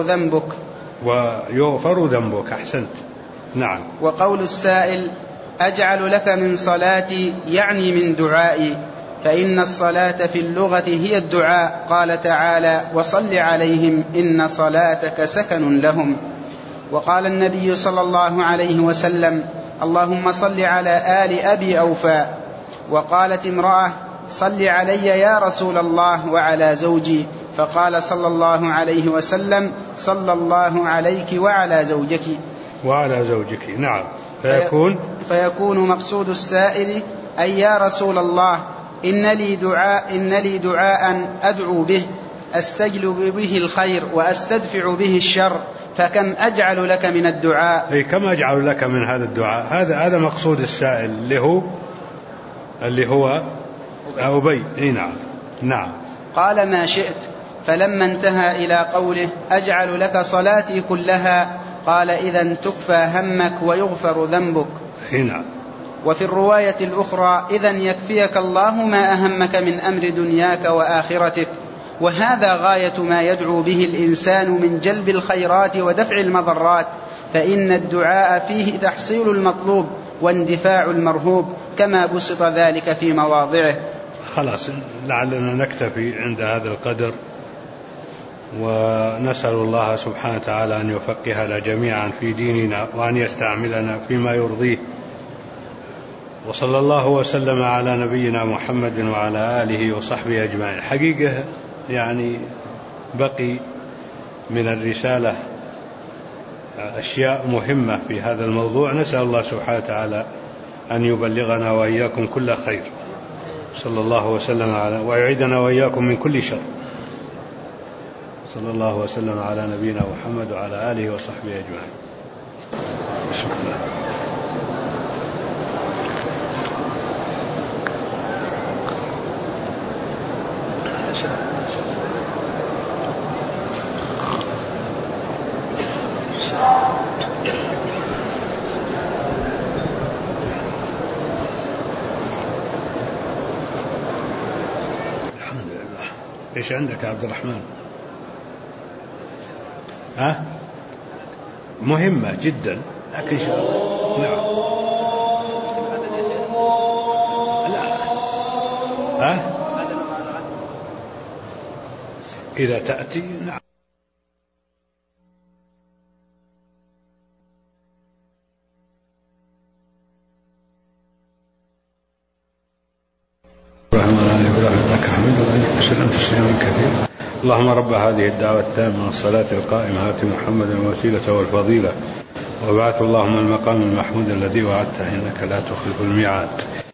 ذنبك. أحسنت. نعم. وقول السائل أجعل لك من صلاتي يعني من دعائي، فإن الصلاة في اللغة هي الدعاء. قال تعالى وصل عليهم إن صلاتك سكن لهم. وقال النبي صلى الله عليه وسلم اللهم صل على آل أبي أوفى. وقالت امرأة صل علي يا رسول الله وعلى زوجي، فقال صلى الله عليه وسلم صلى الله عليك وعلى زوجك. نعم. فيكون مقصود السائل أي يا رسول الله إن لي دعاء أدعو به أستجلب به الخير وأستدفع به الشر، فكم أجعل لك من الدعاء؟
كم أجعل لك من هذا الدعاء؟ هذا مقصود السائل اللي هو أبي. نعم.
قال ما شئت. فلما انتهى إلى قوله أجعل لك صلاتي كلها قال إذن تكفى همك ويغفر ذنبك.
نعم.
وفي الرواية الأخرى إذن يكفيك الله ما أهمك من أمر دنياك وآخرتك. وهذا غاية ما يدعو به الإنسان من جلب الخيرات ودفع المضرات، فإن الدعاء فيه تحصيل المطلوب واندفاع المرهوب كما بسط ذلك في مواضعه.
خلاص، لعلنا نكتفي عند هذا القدر، ونسأل الله سبحانه وتعالى أن يفقهنا جميعا في ديننا وأن يستعملنا فيما يرضيه. وصلى الله وسلم على نبينا محمد وعلى آله وصحبه أجمعين. حقيقة يعني بقي من الرسالة أشياء مهمة في هذا الموضوع، نسأل الله سبحانه وتعالى أن يبلغنا وإياكم كل خير، صلى الله وسلم على ويعيدنا وإياكم من كل شر. صلى الله وسلم على نبينا محمد وعلى آله وصحبه أجمعين. شكرا. الحمد لله. ايش عندك يا عبد الرحمن؟ مهمة جدا لكن نعم. إذا تأتي نعم. اللهم رب هذه الدعوة التامة والصلاة القائمة آت محمدا الوسيلة والفضيلة وابعثه اللهم المقام المحمود الذي وعدته إنك لا تخلف الميعاد.